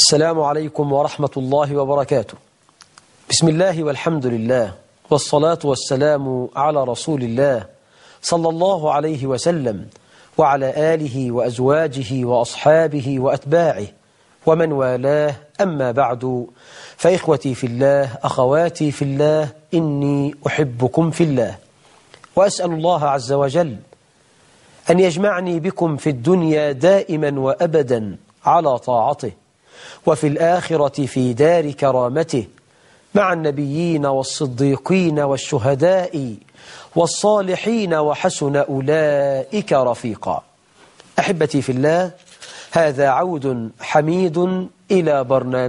السلام عليكم ورحمة الله وبركاته. بسم الله والحمد لله والصلاة والسلام على رسول الله صلى الله عليه وسلم وعلى آله وأزواجه وأصحابه وأتباعه ومن والاه، أما بعد، فإخوتي في الله، أخواتي في الله، إني أحبكم في الله، وأسأل الله عز وجل أن يجمعني بكم في الدنيا دائما وأبدا على طاعته، وفي الآخرة في دار كرامته مع النبيين والصديقين والشهداء والصالحين، وحسن أولئك رفيقا. أحبتي في الله، هذا عود حميد إلى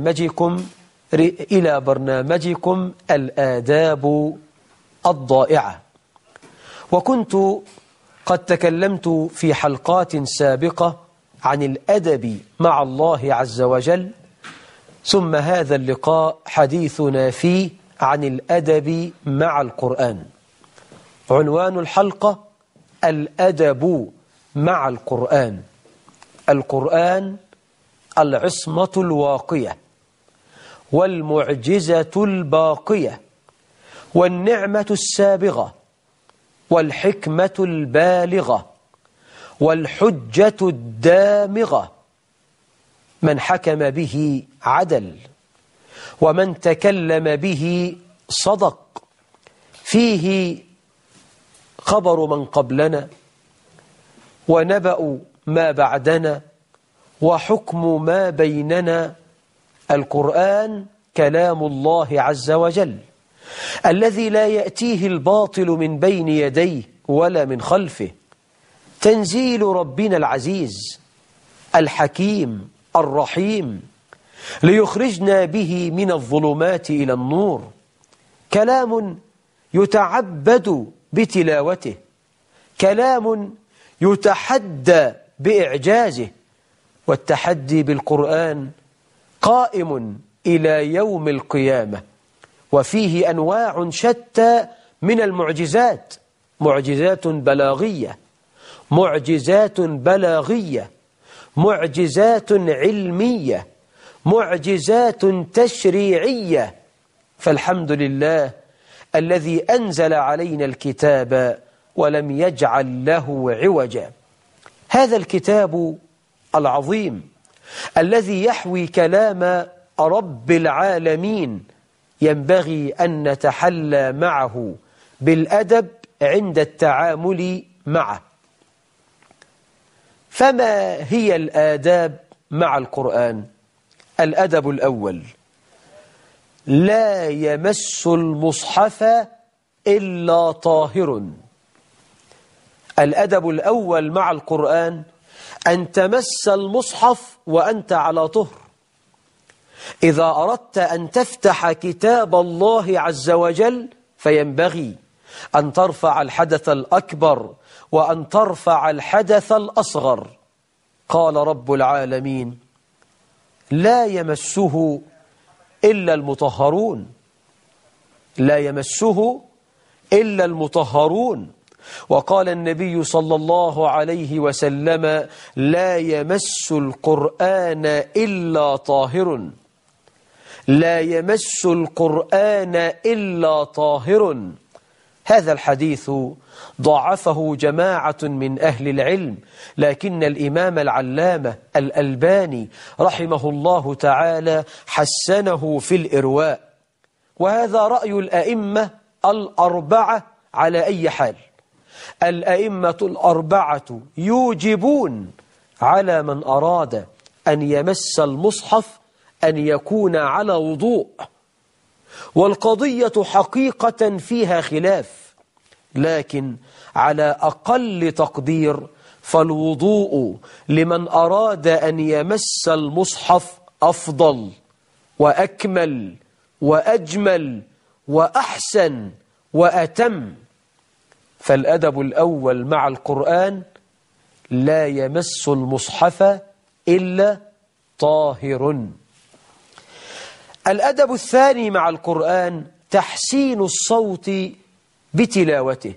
برنامجكم الآداب الضائعة. وكنت قد تكلمت في حلقات سابقة عن الأدب مع الله عز وجل، ثم هذا اللقاء حديثنا فيه عن الأدب مع القرآن. عنوان الحلقة: الأدب مع القرآن. القرآن العصمة الواقية والمعجزة الباقية والنعمة السابغة والحكمة البالغة والحجة الدامغة. من حكم به عدل، ومن تكلم به صدق. فيه خبر من قبلنا، ونبأ ما بعدنا، وحكم ما بيننا. القرآن كلام الله عز وجل الذي لا يأتيه الباطل من بين يديه ولا من خلفه. تنزيل ربنا العزيز الحكيم الرحيم، ليخرجنا به من الظلمات إلى النور. كلام يتعبد بتلاوته، كلام يتحدى بإعجازه. والتحدي بالقرآن قائم إلى يوم القيامة، وفيه أنواع شتى من المعجزات: معجزات بلاغية، معجزات بلاغية، معجزات علمية، معجزات تشريعية. فالحمد لله الذي أنزل علينا الكتاب ولم يجعل له عوجا. هذا الكتاب العظيم الذي يحوي كلام رب العالمين ينبغي أن نتحلى معه بالأدب عند التعامل معه. فما هي الآداب مع القرآن؟ الأدب الأول: لا يمس المصحف إلا طاهر. الأدب الأول مع القرآن أن تمس المصحف وأنت على طهر. إذا أردت أن تفتح كتاب الله عز وجل فينبغي أن ترفع الحدث الأكبر وأن ترفع الحدث الأصغر. قال رب العالمين: لا يمسه إلا المطهرون. لا يمسه إلا المطهرون. وقال النبي صلى الله عليه وسلم: لا يمس القرآن إلا طاهر. لا يمس القرآن إلا طاهر. هذا الحديث ضعفه جماعة من أهل العلم، لكن الإمام العلامة الألباني رحمه الله تعالى حسنه في الإرواء. وهذا رأي الأئمة الأربعة على أي حال. الأئمة الأربعة يوجبون على من أراد أن يمس المصحف أن يكون على وضوء. والقضية حقيقة فيها خلاف، لكن على أقل تقدير فالوضوء لمن أراد أن يمس المصحف أفضل وأكمل وأجمل وأحسن وأتم. فالأدب الأول مع القرآن: لا يمس المصحف إلا طاهر. الأدب الثاني مع القرآن: تحسين الصوت بتلاوته،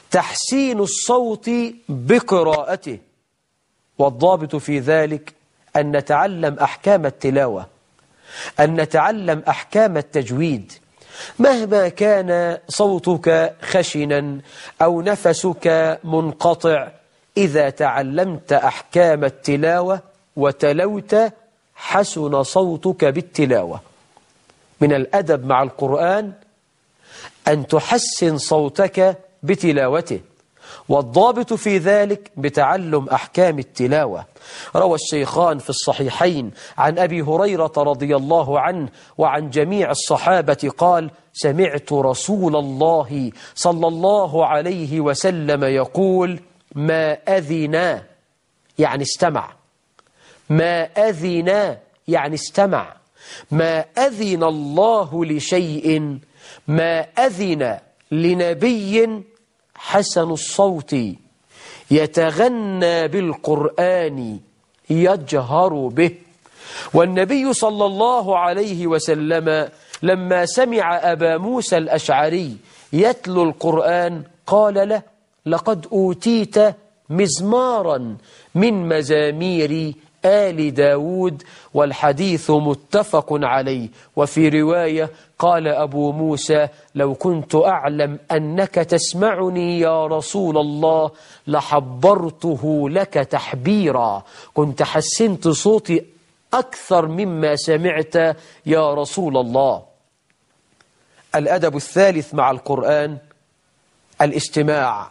تحسين الصوت بقراءته. والضابط في ذلك أن نتعلم أحكام التلاوة، أن نتعلم أحكام التجويد. مهما كان صوتك خشنا أو نفسك منقطع، إذا تعلمت أحكام التلاوة وتلوت حسن صوتك بالتلاوة. من الأدب مع القرآن أن تحسن صوتك بتلاوته، والضابط في ذلك بتعلم أحكام التلاوة. روى الشيخان في الصحيحين عن أبي هريرة رضي الله عنه وعن جميع الصحابة قال: سمعت رسول الله صلى الله عليه وسلم يقول: ما أذن يعني استمع، ما أذن يعني استمع، ما أذن الله لشيء، ما أذن لنبي حسن الصوت يتغنى بالقرآن يجهر به. والنبي صلى الله عليه وسلم لما سمع أبا موسى الأشعري يتلو القرآن قال له: لقد أوتيت مزمارا من مزامير آل داود. والحديث متفق عليه. وفي رواية قال أبو موسى: لو كنت أعلم أنك تسمعني يا رسول الله لحبرته لك تحبيرا، كنت حسنت صوتي أكثر مما سمعت يا رسول الله. الأدب الثالث مع القرآن الاستماع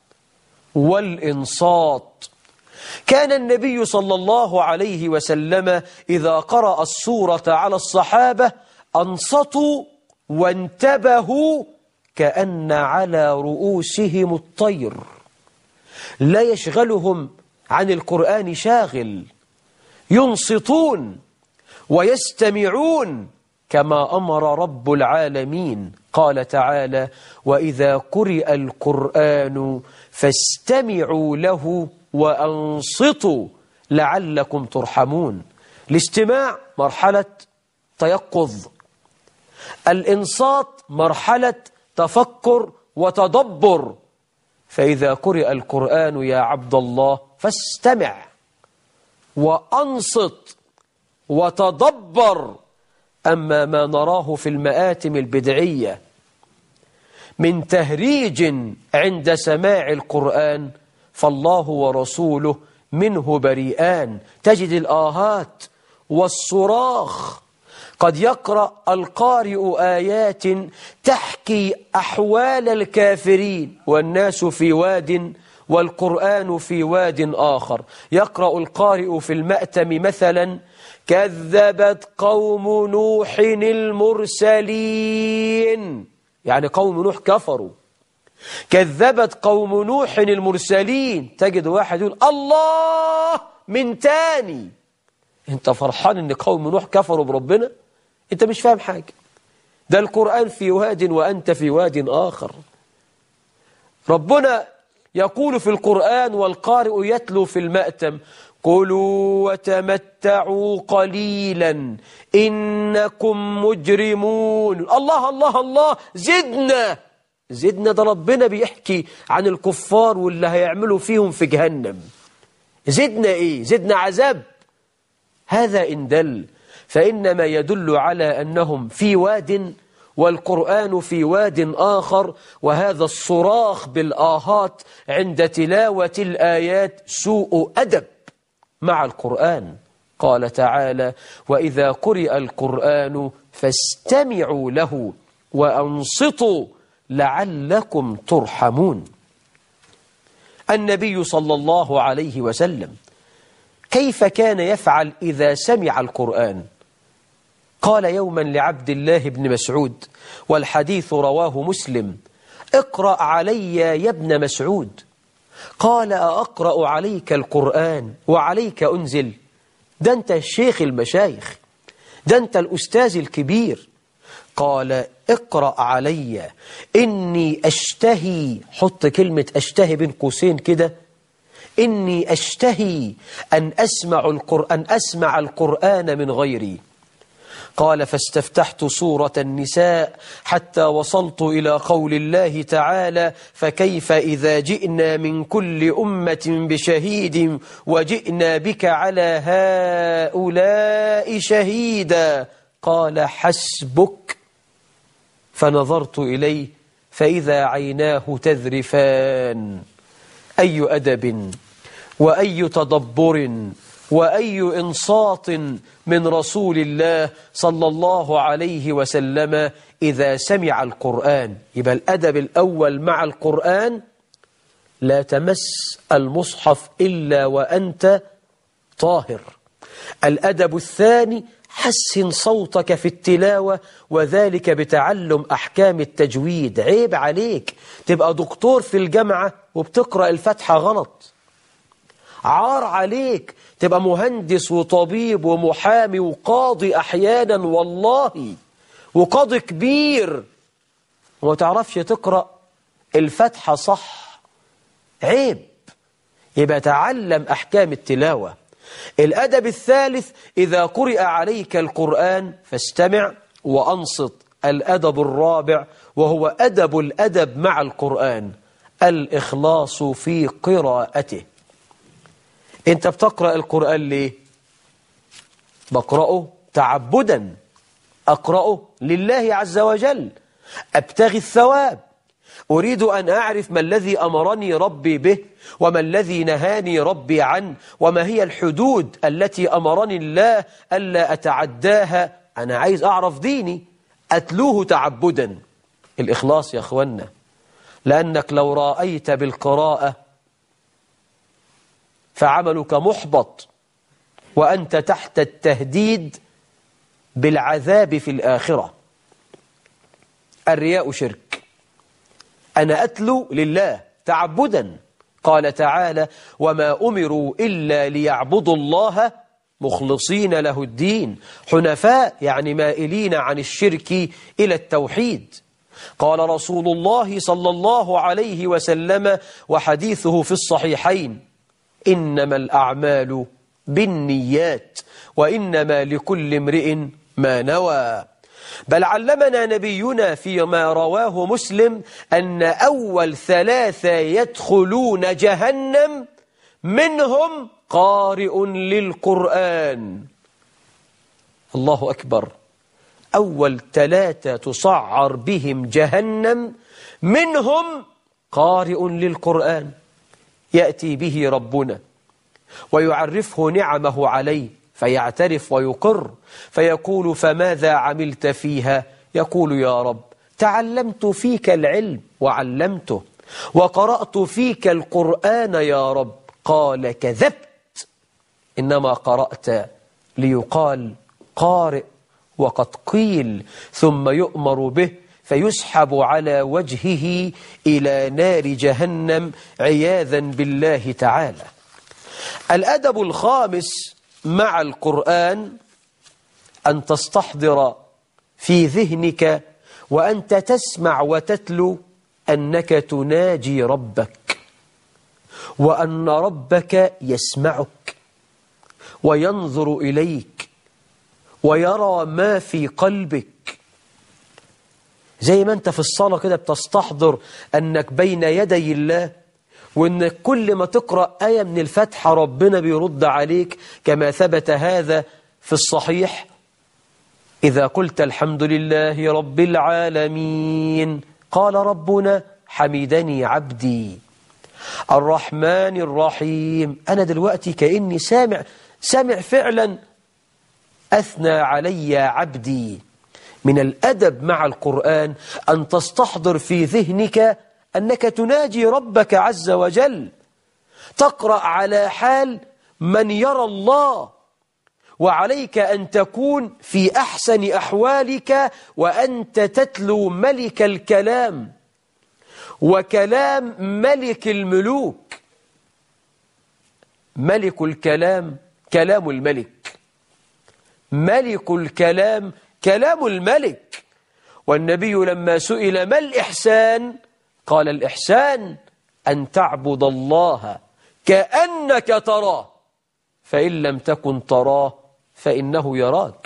والإنصات. كان النبي صلى الله عليه وسلم إذا قرأ السورة على الصحابة أنصتوا وانتبهوا كأن على رؤوسهم الطير، لا يشغلهم عن القرآن شاغل، ينصتون ويستمعون كما أمر رب العالمين. قال تعالى: وإذا قرئ القرآن فاستمعوا له وأنصتوا لعلكم ترحمون. الاستماع مرحلة تيقظ، الإنصات مرحلة تفكر وتدبر. فإذا قرئ القرآن يا عبد الله فاستمع وأنصت وتدبر. أما ما نراه في المآتم البدعية من تهريج عند سماع القرآن فالله ورسوله منه بريئان. تجد الآهات والصراخ، قد يقرأ القارئ آيات تحكي أحوال الكافرين والناس في واد والقرآن في واد آخر. يقرأ القارئ في المأتم مثلا: كذبت قوم نوح المرسلين، يعني قوم نوح كفروا. كذبت قوم نوح المرسلين، تجد واحد يقول الله من تاني. انت فرحان ان قوم نوح كفروا بربنا؟ انت مش فاهم حاجة. ده القرآن في واد وأنت في واد آخر. ربنا يقول في القرآن والقارئ يتلو في المأتم: كلوا وتمتعوا قليلا إنكم مجرمون. الله الله الله، زدنا زدنا. ده ربنا بيحكي عن الكفار واللي هيعملوا فيهم في جهنم. زدنا إيه؟ زدنا عذاب. هذا إن دل فإنما يدل على أنهم في واد والقرآن في واد آخر. وهذا الصراخ بالآهات عند تلاوة الآيات سوء أدب مع القرآن. قال تعالى: وإذا قرئ القرآن فاستمعوا له وأنصتوا لعلكم ترحمون. النبي صلى الله عليه وسلم كيف كان يفعل إذا سمع القرآن؟ قال يوما لعبد الله بن مسعود، والحديث رواه مسلم: اقرأ علي يا ابن مسعود. قال: أقرأ عليك القرآن وعليك أنزل؟ ده أنت الشيخ المشايخ، ده أنت الأستاذ الكبير. قال: اقرأ علي إني أشتهي، حط كلمة أشتهي بين قوسين كده، إني أشتهي أن أسمع القرآن من غيري. قال فاستفتحت سورة النساء حتى وصلت إلى قول الله تعالى فكيف إذا جئنا من كل أمة بشهيد وجئنا بك على هؤلاء شهيدا قال حسبك فنظرت إليه فإذا عيناه تذرفان. أي أدب وأي تدبر وأي إنصات من رسول الله صلى الله عليه وسلم إذا سمع القرآن. يبقى الأدب الأول مع القرآن لا تمس المصحف إلا وأنت طاهر. الأدب الثاني حسن صوتك في التلاوة وذلك بتعلم أحكام التجويد. عيب عليك تبقى دكتور في الجامعة وبتقرأ الفاتحة غلط. عار عليك تبقى مهندس وطبيب ومحامي وقاضي أحيانا والله وقاضي كبير وما تعرفش تقرأ الفاتحة صح. عيب. يبقى تعلم أحكام التلاوة. الأدب الثالث إذا قرئ عليك القرآن فاستمع وأنصت. الأدب الرابع وهو الأدب مع القرآن الإخلاص في قراءته. أنت بتقرأ القرآن ليه؟ بقرأه تعبدا، أقرأه لله عز وجل، أبتغي الثواب، أريد أن أعرف ما الذي أمرني ربي به وما الذي نهاني ربي عنه وما هي الحدود التي أمرني الله ألا أتعداها. أنا عايز أعرف ديني، أتلوه تعبدا. الإخلاص يا أخوانا، لأنك لو رأيت بالقراءة فعملك محبط وأنت تحت التهديد بالعذاب في الآخرة. الرياء شرك. أنا أتلو لله تعبدا. قال تعالى وما أمروا إلا ليعبدوا الله مخلصين له الدين حنفاء، يعني مائلين عن الشرك إلى التوحيد. قال رسول الله صلى الله عليه وسلم وحديثه في الصحيحين إنما الأعمال بالنيات وإنما لكل امرئ ما نوى. بل علمنا نبينا فيما رواه مسلم أن أول 3 يدخلون جهنم منهم قارئ للقرآن. الله أكبر. أول 3 تصعر بهم جهنم منهم قارئ للقرآن. يأتي به ربنا ويعرفه نعمه عليه فيعترف ويقر فيقول فماذا عملت فيها؟ يقول يا رب تعلمت فيك العلم وعلمته وقرأت فيك القرآن يا رب. قال كذبت، إنما قرأت ليقال قارئ وقد قيل، ثم يؤمر به فيسحب على وجهه إلى نار جهنم عياذا بالله تعالى. الأدب الخامس مع القرآن أن تستحضر في ذهنك وأنت تسمع وتتلو أنك تناجي ربك وأن ربك يسمعك وينظر إليك ويرى ما في قلبك. زي ما أنت في الصلاة كده بتستحضر أنك بين يدي الله وأنك كل ما تقرأ آية من الفاتحة ربنا بيرد عليك، كما ثبت هذا في الصحيح إذا قلت الحمد لله رب العالمين قال ربنا حمدني عبدي الرحمن الرحيم. أنا دلوقتي كأني سامع فعلا أثنى علي عبدي. من الأدب مع القرآن أن تستحضر في ذهنك أنك تناجي ربك عز وجل، تقرأ على حال من يرى الله، وعليك أن تكون في أحسن أحوالك وأنت تتلو ملك الكلام وكلام ملك الملوك. ملك الكلام كلام الملك، ملك الكلام كلام الملك. والنبي لما سئل ما الإحسان قال الإحسان أن تعبد الله كأنك تراه فإن لم تكن تراه فإنه يراك.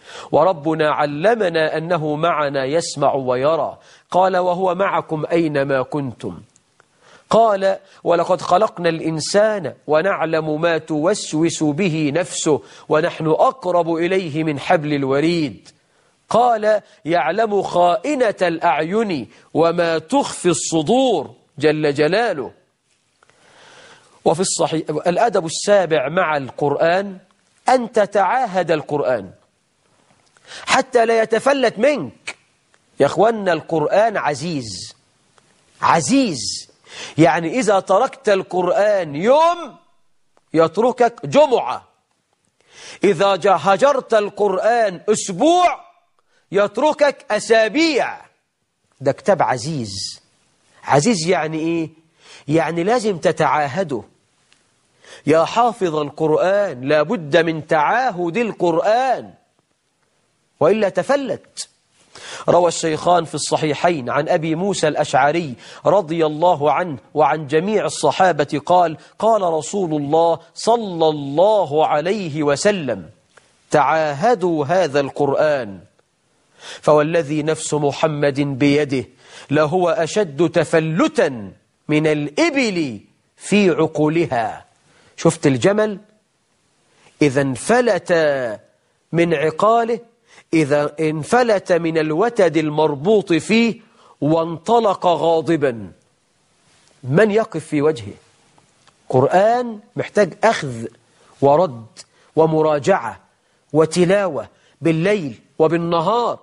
وربنا علمنا أنه معنا يسمع ويرى. قال وهو معكم أينما كنتم. قال ولقد خلقنا الإنسان ونعلم ما توسوس به نفسه ونحن أقرب إليه من حبل الوريد. قال يعلم خائنة الأعين وما تخفي الصدور جل جلاله. وفي الصحيح الأدب السابع مع القرآن أن تتعاهد القرآن حتى لا يتفلت منك. يا أخوانا القرآن عزيز، عزيز يعني إذا تركت القرآن يوم يتركك جمعة، إذا هجرت القرآن أسبوع يتركك أسابيع. ده كتاب عزيز. عزيز يعني إيه؟ يعني لازم تتعاهده. يا حافظ القرآن لابد من تعاهد القرآن وإلا تفلت. روى الشيخان في الصحيحين عن أبي موسى الأشعري رضي الله عنه وعن جميع الصحابة قال قال رسول الله صلى الله عليه وسلم تعاهدوا هذا القرآن فوالذي نفس محمد بيده لهو أشد تفلتا من الإبل في عقولها. شفت الجمل إذا انفلت من عقاله، إذا انفلت من الوتد المربوط فيه وانطلق غاضبا، من يقف في وجهه؟ قرآن محتاج أخذ ورد ومراجعة وتلاوة بالليل وبالنهار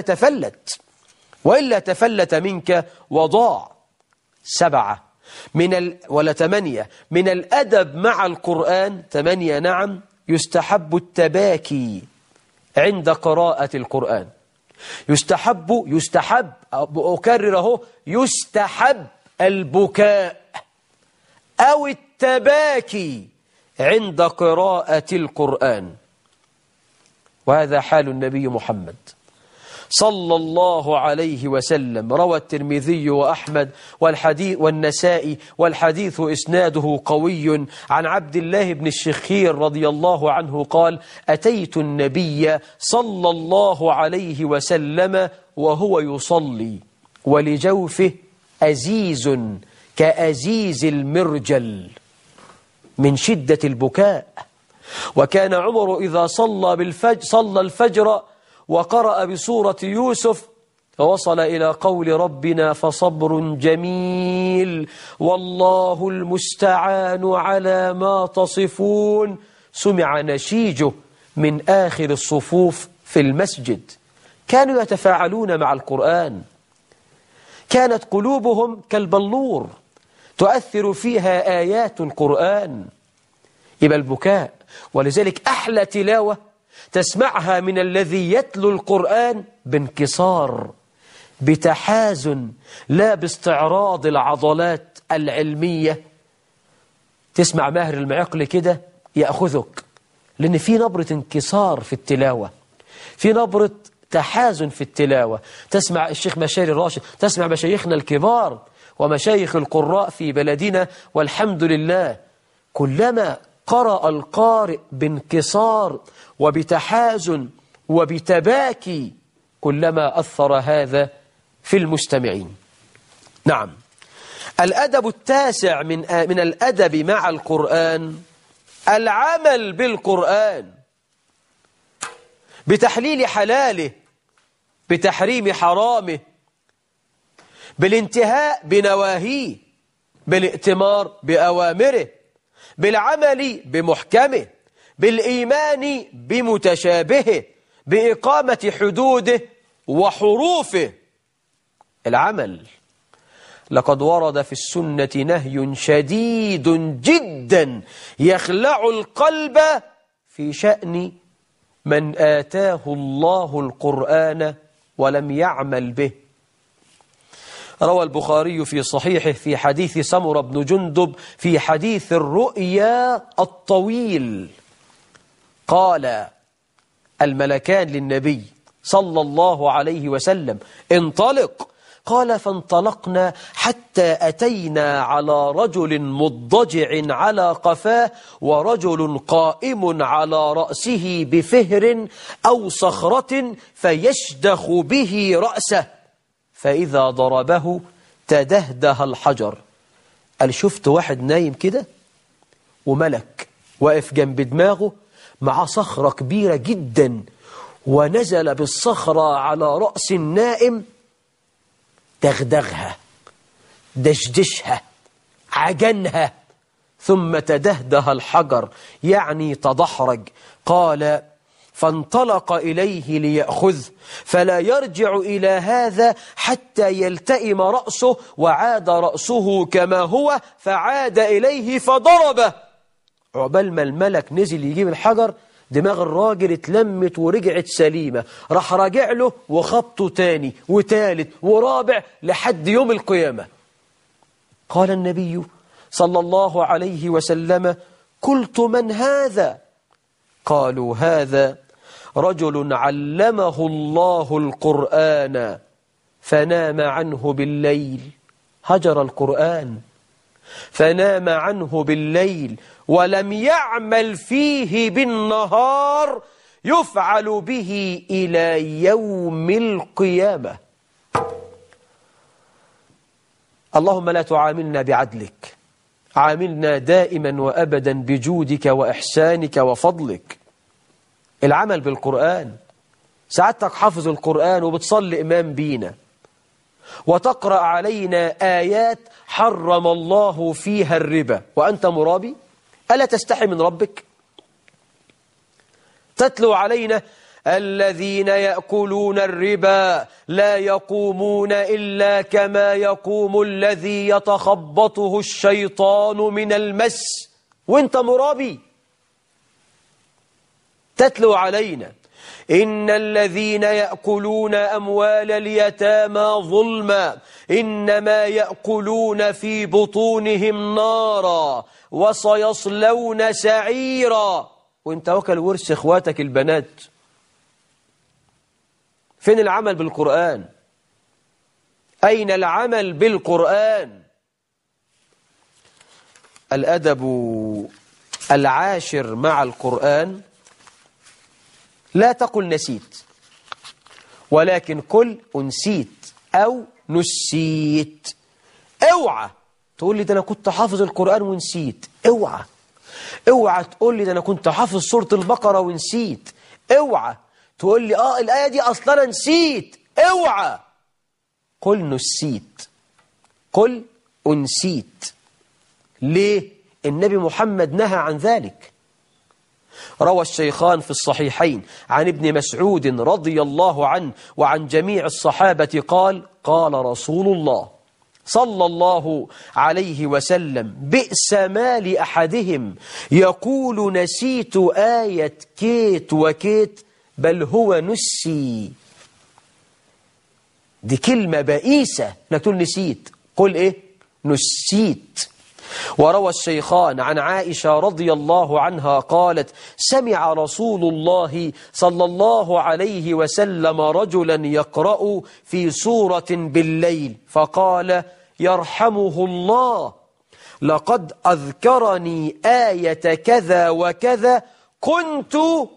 وإلا تفلت منك وضاع. 7 ولا 8 من الأدب مع القرآن 8 نعم يستحب التباكي عند قراءة القرآن. يستحب أكرره يستحب البكاء أو التباكي عند قراءة القرآن، وهذا حال النبي محمد صلى الله عليه وسلم. روى الترمذي وأحمد والنسائي والحديث إسناده قوي عن عبد الله بن الشخير رضي الله عنه قال أتيت النبي صلى الله عليه وسلم وهو يصلي ولجوفه أزيز كأزيز المرجل من شدة البكاء. وكان عمر إذا صلى الفجر وقرأ بسورة يوسف ووصل إلى قول ربنا فصبر جميل والله المستعان على ما تصفون سمع نشيجه من آخر الصفوف في المسجد. كانوا يتفاعلون مع القرآن، كانت قلوبهم كالبلور تؤثر فيها آيات القرآن. يبقى البكاء، ولذلك أحلى تلاوة تسمعها من الذي يتلو القرآن بانكسار، بتحازن، لا باستعراض العضلات العلمية. تسمع ماهر المعقل كده يأخذك، لأن في نبرة انكسار في التلاوة، في نبرة تحازن في التلاوة. تسمع الشيخ مشاري الراشد، تسمع مشايخنا الكبار ومشايخ القراء في بلدنا والحمد لله، كلما قرأ القارئ بانكسار وبتحازن وبتباكي كلما أثر هذا في المستمعين. نعم، الأدب التاسع من الأدب مع القرآن العمل بالقرآن، بتحليل حلاله، بتحريم حرامه، بالانتهاء بنواهيه، بالائتمار بأوامره، بالعمل بمحكمه، بالإيمان بمتشابهه، بإقامة حدوده وحروفه. العمل، لقد ورد في السنة نهي شديد جدا يخلع القلب في شأن من آتاه الله القرآن ولم يعمل به. روى البخاري في صحيحه في حديث سمرة بن جندب في حديث الرؤيا الطويل قال الملكان للنبي صلى الله عليه وسلم انطلق قال فانطلقنا حتى أتينا على رجل مضجع على قفاه ورجل قائم على رأسه بفهر أو صخرة فيشدخ به رأسه فإذا ضربه تدهده الحجر. قال شفت واحد نايم كده وملك واقف جنب دماغه مع صخرة كبيرة جدا، ونزل بالصخرة على رأس النائم دغدغها دشدشها عجنها ثم تدهده الحجر، يعني تدحرج. قال فانطلق إليه ليأخذ فلا يرجع إلى هذا حتى يلتئم رأسه، وعاد رأسه كما هو فعاد إليه فضربه. عقبال ما الملك نزل يجيب الحجر دماغ الراجل اتلمت ورجعت سليمة، راح راجع له وخبطه تاني وتالت ورابع لحد يوم القيامة. قال النبي صلى الله عليه وسلم قلت من هذا؟ قالوا هذا رجل علمه الله القرآن فنام عنه بالليل، هجر القرآن فنام عنه بالليل ولم يعمل فيه بالنهار يفعل به إلى يوم القيامة. اللهم لا تعاملنا بعدلك، عاملنا دائما وأبدا بجودك وإحسانك وفضلك. العمل بالقرآن، سعادتك حافظ القرآن وبتصلي إمام بينا وتقرأ علينا آيات حرم الله فيها الربا وأنت مرابي، ألا تستحي من ربك؟ تتلو علينا الذين يأكلون الربا لا يقومون إلا كما يقوم الذي يتخبطه الشيطان من المس وانت مرابي. تتلو علينا إن الذين يأكلون أموال اليتامى ظلما إنما يأكلون في بطونهم نارا وسيصلون سعيرا، وانت وكل ورث اخواتك البنات. فين العمل بالقرآن؟ أين العمل بالقرآن؟ الأدب العاشر مع القرآن لا تقل نسيت، ولكن قل أنسيت أو نسيت. اوعى تقول لي ده أنا كنت حافظ القرآن ونسيت، اوعى. اوعى تقول لي ده أنا كنت حافظ سورة البقرة ونسيت، اوعى تقول لي الآية دي أصلا نسيت، اوعى. قل نسيت، قل أنسيت. ليه؟ النبي محمد نهى عن ذلك. روى الشيخان في الصحيحين عن ابن مسعود رضي الله عنه وعن جميع الصحابة قال قال رسول الله صلى الله عليه وسلم بئس ما لأحدهم يقول نسيت آية كيت وكيت بل هو نسي. دي كلمة بئيسة، لا تقول نسيت، قل إيه؟ نسيت. وروى الشيخان عن عائشة رضي الله عنها قالت سمع رسول الله صلى الله عليه وسلم رجلا يقرأ في سورة بالليل فقال يرحمه الله لقد أذكرني آية كذا وكذا كنت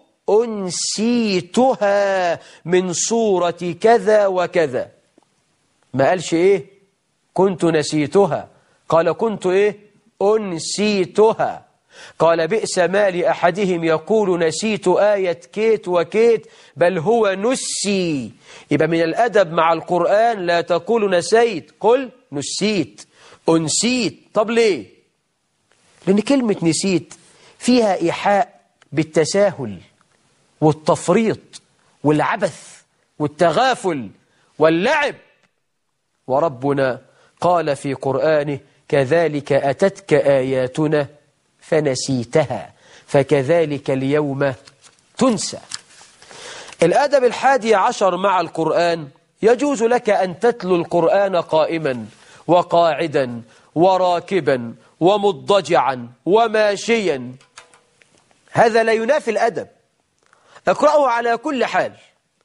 أنسيتها من سورة كذا وكذا. ما قالش إيه كنت نسيتها، قال كنت إيه أنسيتها. قال بئس ما لأحدهم يقول نسيت آية كيت وكيت بل هو نسي. يبقى من الأدب مع القرآن لا تقول نسيت، قل نسيت أنسيت. طب ليه؟ لأن كلمة نسيت فيها إيحاء بالتساهل والتفريط والعبث والتغافل واللعب. وربنا قال في قرآنه كذلك أتتك آياتنا فنسيتها فكذلك اليوم تنسى. الأدب 11 مع القرآن يجوز لك أن تتلو القرآن قائما وقاعدا وراكبا ومضجعا وماشيا، هذا لا ينافي الأدب. اقرأه على كل حال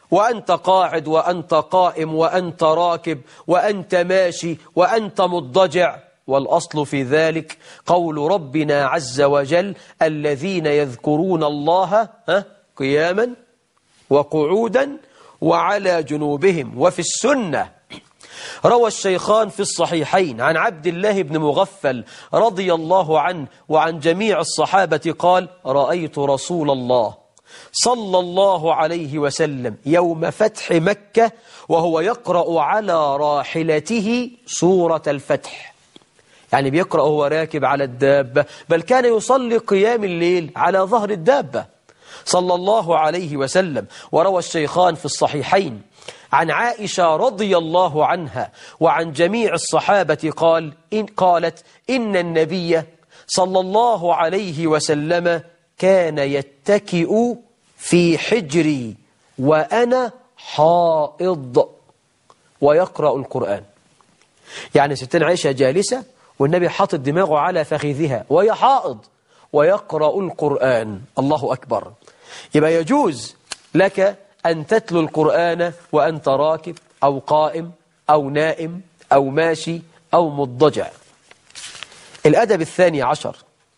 وأنت قاعد وأنت قائم وأنت راكب وأنت ماشي وأنت مضطجع، والأصل في ذلك قول ربنا عز وجل: الذين يذكرون الله قياما وقعودا وعلى جنوبهم. وفي السنة روى الشيخان في الصحيحين عن عبد الله بن مغفل رضي الله عنه وعن جميع الصحابة قال: رأيت رسول الله صلى الله عليه وسلم يوم فتح مكة وهو يقرأ على راحلته سورة الفتح، يعني بيقرأ وهو راكب على الدابة، بل كان يصلي قيام الليل على ظهر الدابة صلى الله عليه وسلم. وروى الشيخان في الصحيحين عن عائشة رضي الله عنها وعن جميع الصحابة قالت: إن النبي صلى الله عليه وسلم كان يتكئ في حجري وأنا حائض ويقرأ القرآن. يعني ستنا عائشة جالسة والنبي حاطط دماغه على فخذها وهي حائض ويقرأ القرآن. الله أكبر. يبقى يجوز لك أن تتلو القرآن وأنت راكب أو قائم أو نائم أو ماشي أو مضطجع. الأدب الثاني عشر: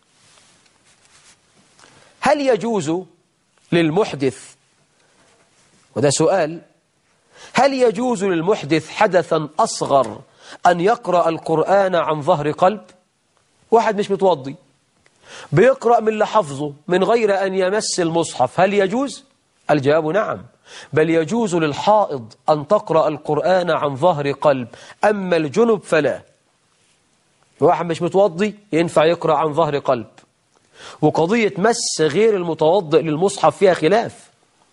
هل يجوز للمحدث، وده سؤال، هل يجوز للمحدث حدثا أصغر أن يقرأ القرآن عن ظهر قلب؟ واحد مش متوضي بيقرأ من اللي حفظه من غير أن يمس المصحف، هل يجوز؟ الجواب نعم، بل يجوز للحائض أن تقرأ القرآن عن ظهر قلب، أما الجنب فلا. واحد مش متوضي ينفع يقرأ عن ظهر قلب. وقضية مس غير المتوضئ للمصحف فيها خلاف.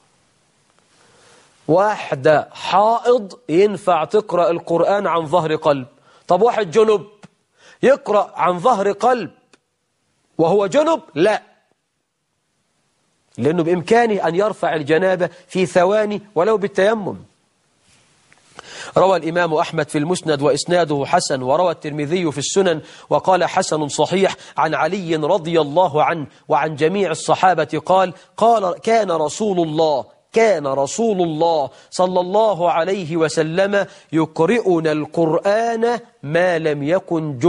واحدة حائض ينفع تقرأ القرآن عن ظهر قلب، طب واحد جنب يقرأ عن ظهر قلب وهو جنب؟ لا، لأنه بإمكانه أن يرفع الجنابة في ثواني ولو بالتيمم. روى الإمام أحمد في المسند وإسناده حسن، وروى الترمذي في السنن وقال حسن صحيح عن علي رضي الله عنه وعن جميع الصحابة قال: كان رسول الله صلى الله عليه وسلم يقرئنا القرآن ما لم يكن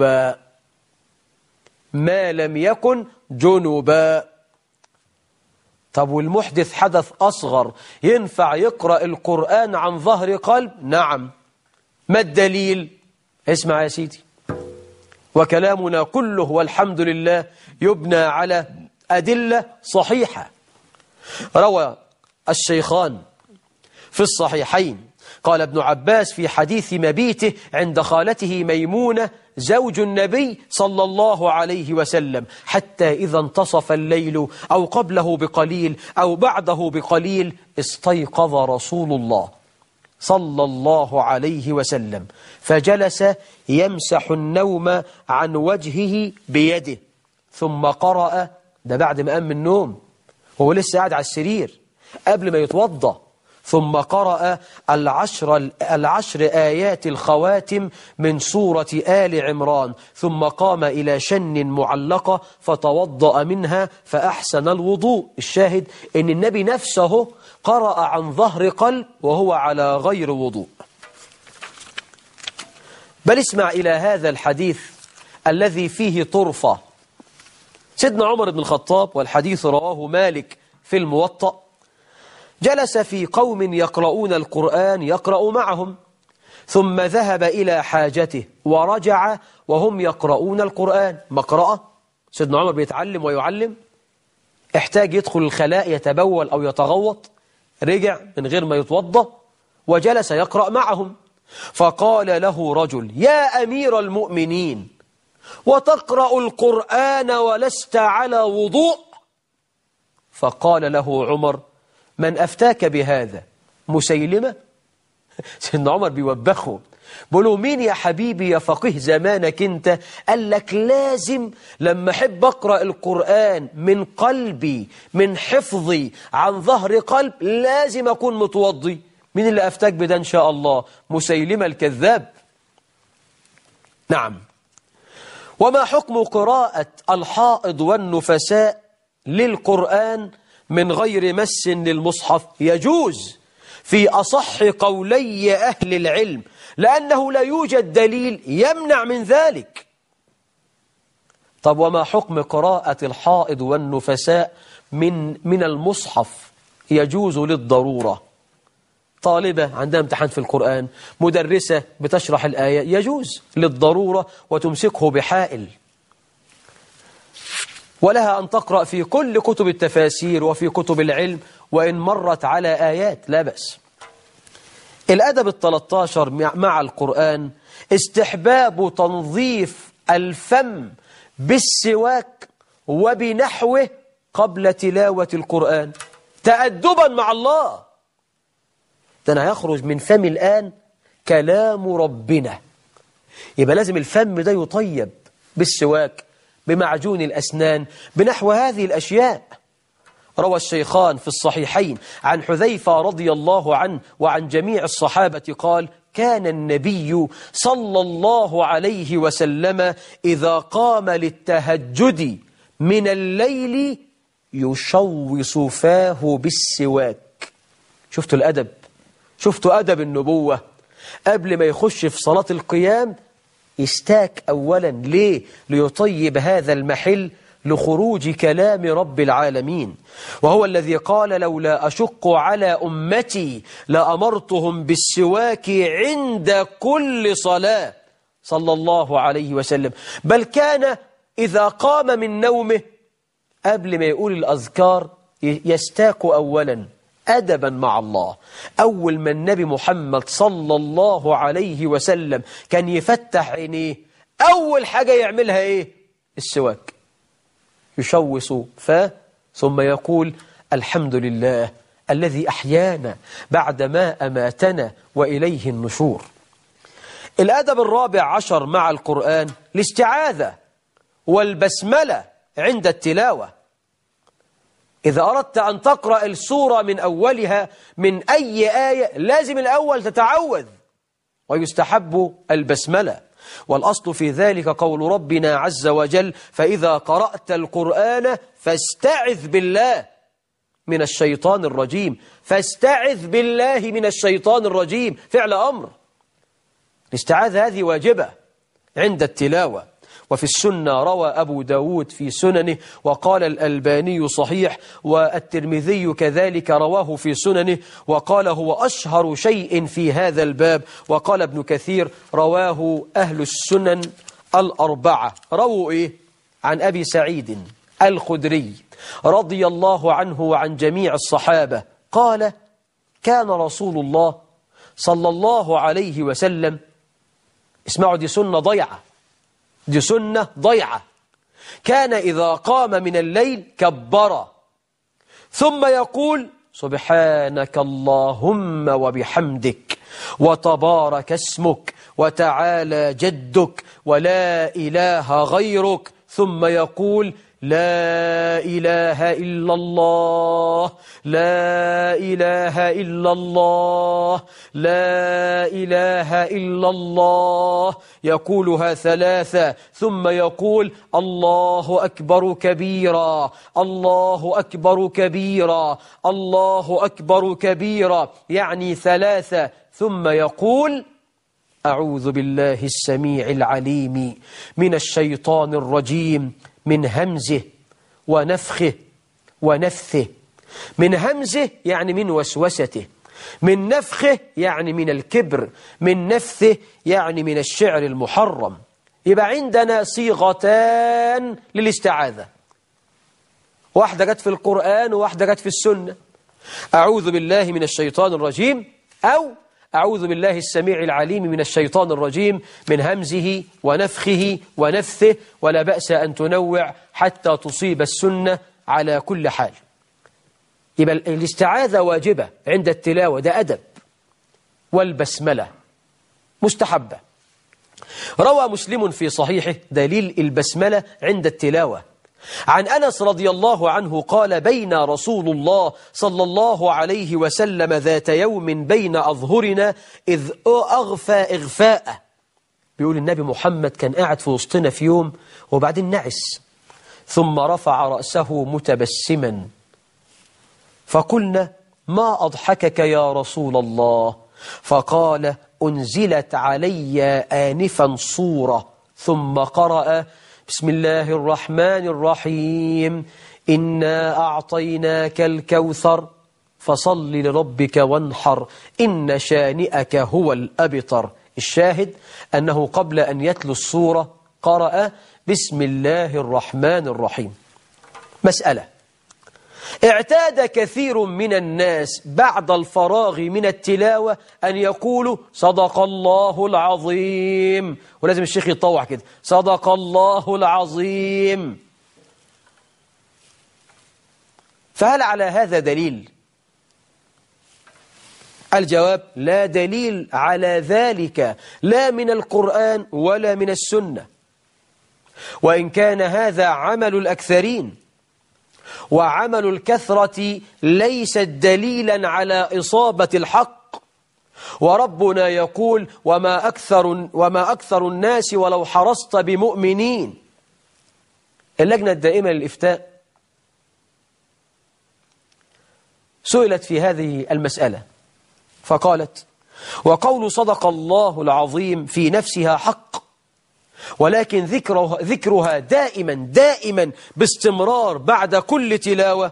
جنبا. طب والمحدث حدث أصغر ينفع يقرأ القرآن عن ظهر قلب؟ نعم. ما الدليل؟ اسمع يا سيدي، وكلامنا كله والحمد لله يبنى على أدلة صحيحة. روى الشيخان في الصحيحين قال ابن عباس في حديث مبيته عند خالته ميمونة زوج النبي صلى الله عليه وسلم: حتى إذا انتصف الليل أو قبله بقليل أو بعده بقليل استيقظ رسول الله صلى الله عليه وسلم فجلس يمسح النوم عن وجهه بيده، ثم قرأ، ده بعد ما قام من النوم، هو لسه قاعد على السرير قبل ما يتوضأ، ثم قرأ العشر آيات الخواتم من سورة آل عمران، ثم قام إلى شن معلقة فتوضأ منها فأحسن الوضوء. الشاهد إن النبي نفسه قرأ عن ظهر قلب وهو على غير وضوء. بل اسمع إلى هذا الحديث الذي فيه طرفة. سيدنا عمر بن الخطاب، والحديث رواه مالك في الموطأ، جلس في قوم يقرؤون القرآن يقرأ معهم، ثم ذهب إلى حاجته ورجع وهم يقرؤون القرآن. مقرأة، سيدنا عمر بيتعلم ويعلم، احتاج يدخل الخلاء يتبول أو يتغوط، رجع من غير ما يتوضأ وجلس يقرأ معهم. فقال له رجل: يا أمير المؤمنين، وتقرأ القرآن ولست على وضوء؟ فقال له عمر: من أفتاك بهذا؟ مسيلمة؟ سيدنا عمر بيوبخه، بيقولوا: مين يا حبيبي يا فقيه زمانك انت قال لك لازم لما احب اقرأ القرآن من قلبي من حفظي عن ظهر قلب لازم اكون متوضي؟ مين اللي افتاك بده؟ ان شاء الله مسيلمة الكذاب. نعم. وما حكم قراءة الحائض والنفساء للقرآن من غير مس للمصحف؟ يجوز، في أصح قولي أهل العلم، لأنه لا يوجد دليل يمنع من ذلك. طب وما حكم قراءة الحائض والنفساء من المصحف؟ يجوز للضرورة. طالبة عندها امتحان في القرآن، مدرسة بتشرح الآية، يجوز للضرورة وتمسكه بحائل، ولها أن تقرأ في كل كتب التفاسير وفي كتب العلم وإن مرت على آيات لا بأس. الأدب 13 مع القرآن استحباب تنظيف الفم بالسواك وبنحوه قبل تلاوة القرآن تأدبا مع الله. ده أنا هيخرج من فم الآن كلام ربنا، يبقى لازم الفم ده يطيب بالسواك بمعجون الأسنان بنحو هذه الأشياء. روى الشيخان في الصحيحين عن حذيفة رضي الله عنه وعن جميع الصحابة قال: كان النبي صلى الله عليه وسلم إذا قام للتهجد من الليل يشوص فاه بالسواك. شفتوا الأدب؟ شفتوا أدب النبوة؟ قبل ما يخش في صلاة القيام يستاك أولا. ليه؟ ليطيب هذا المحل لخروج كلام رب العالمين، وهو الذي قال: لولا أشق على أمتي لأمرتهم بالسواك عند كل صلاة، صلى الله عليه وسلم. بل كان إذا قام من نومه قبل ما يقول الأذكار يستاك أولا أدبا مع الله. أول ما النبي محمد صلى الله عليه وسلم كان يفتح عينيه أول حاجة يعملها إيه؟ السواك. يشوص فاه ثم يقول: الحمد لله الذي أحيانا بعدما أماتنا وإليه النشور. الأدب 14 مع القرآن الاستعاذة والبسملة عند التلاوة. إذا أردت أن تقرأ السورة من أولها من أي آية لازم الأول تتعوذ، ويستحب البسملة. والأصل في ذلك قول ربنا عز وجل: فإذا قرأت القرآن فاستعذ بالله من الشيطان الرجيم. فاستعذ بالله من الشيطان الرجيم فعل أمر. الاستعاذة هذه واجبة عند التلاوة. وفي السنة روى أبو داود في سننه وقال الألباني صحيح، والترمذي كذلك رواه في سننه وقال هو أشهر شيء في هذا الباب. وقال ابن كثير رواه أهل السنن الأربعة. رووا إيه؟ عن أبي سعيد الخدري رضي الله عنه وعن جميع الصحابة قال: كان رسول الله صلى الله عليه وسلم، اسمعوا دي سنة ضيعة، دي سنة ضيعة، كان إذا قام من الليل كبر ثم يقول: سبحانك اللهم وبحمدك وتبارك اسمك وتعالى جدك ولا إله غيرك، ثم يقول: لا إله إلا الله، لا إله إلا الله، لا إله إلا الله. يقولها ثلاثة ثم يقول: الله أكبر كبيرا، الله أكبر كبيرا، الله أكبر كبيرا، يعني ثلاثة. ثم يقول: أعوذ بالله السميع العليم من الشيطان الرجيم من همزه ونفخه ونفثه. من همزه يعني من وسوسته، من نفخه يعني من الكبر، من نفثه يعني من الشعر المحرم. يبقى عندنا صيغتان للاستعاذة، واحدة جت في القرآن وواحدة جت في السنة: أعوذ بالله من الشيطان الرجيم، أو أعوذ بالله السميع العليم من الشيطان الرجيم من همزه ونفخه ونفثه. ولا بأس أن تنوع حتى تصيب السنة على كل حال. يبقى الاستعاذة واجبة عند التلاوة، ده أدب. والبسملة مستحبة. روى مسلم في صحيحه دليل البسملة عند التلاوة عن أنس رضي الله عنه قال: بين رسول الله صلى الله عليه وسلم ذات يوم بين أظهرنا إذ أغفى إغفاء. بيقول النبي محمد كان قاعد في وسطنا في يوم وبعدين نعس، ثم رفع رأسه متبسما، فقلنا: ما أضحكك يا رسول الله؟ فقال أنزلت علي آنفا صورة، ثم قرأ بسم الله الرحمن الرحيم إنا أعطيناك الكوثر فصل لربك وانحر إن شانئك هو الأبتر. الشاهد أنه قبل أن يتلو السورة قرأ بسم الله الرحمن الرحيم. مسألة: اعتاد كثير من الناس بعد الفراغ من التلاوة أن يقولوا صدق الله العظيم، ولازم الشيخ يطوع كده صدق الله العظيم. فهل على هذا دليل؟ الجواب: لا دليل على ذلك، لا من القرآن ولا من السنة، وإن كان هذا عمل الأكثرين، وعمل الكثرة ليس دليلا على إصابة الحق. وربنا يقول وما أكثر الناس ولو حرصت بمؤمنين. اللجنة الدائمة للإفتاء سئلت في هذه المسألة فقالت: وقول صدق الله العظيم في نفسها حق، ولكن ذكرها دائما باستمرار بعد كل تلاوة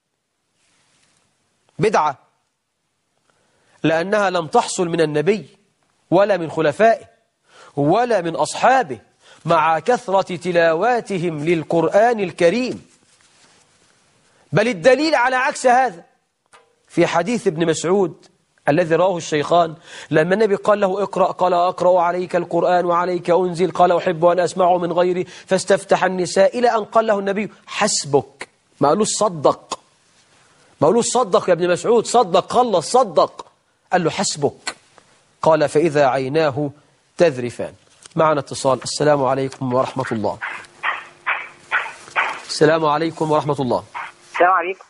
بدعة، لأنها لم تحصل من النبي ولا من خلفائه ولا من أصحابه مع كثرة تلاواتهم للقرآن الكريم. بل الدليل على عكس هذا في حديث ابن مسعود الذي رواه الشيخان، لما النبي قال له اقرأ قال أقرأ عليك القرآن وعليك أنزل، قال أحب أن أسمعه من غيري، فاستفتح النساء، إلى أن قال له النبي حسبك. ما قالوش صدق، ما قالوش صدق يا ابن مسعود، صدق خلص صدق، قال له حسبك. قال فإذا عيناه تذرفان. معنا اتصال. السلام عليكم ورحمة الله. السلام عليكم ورحمة الله. السلام عليكم.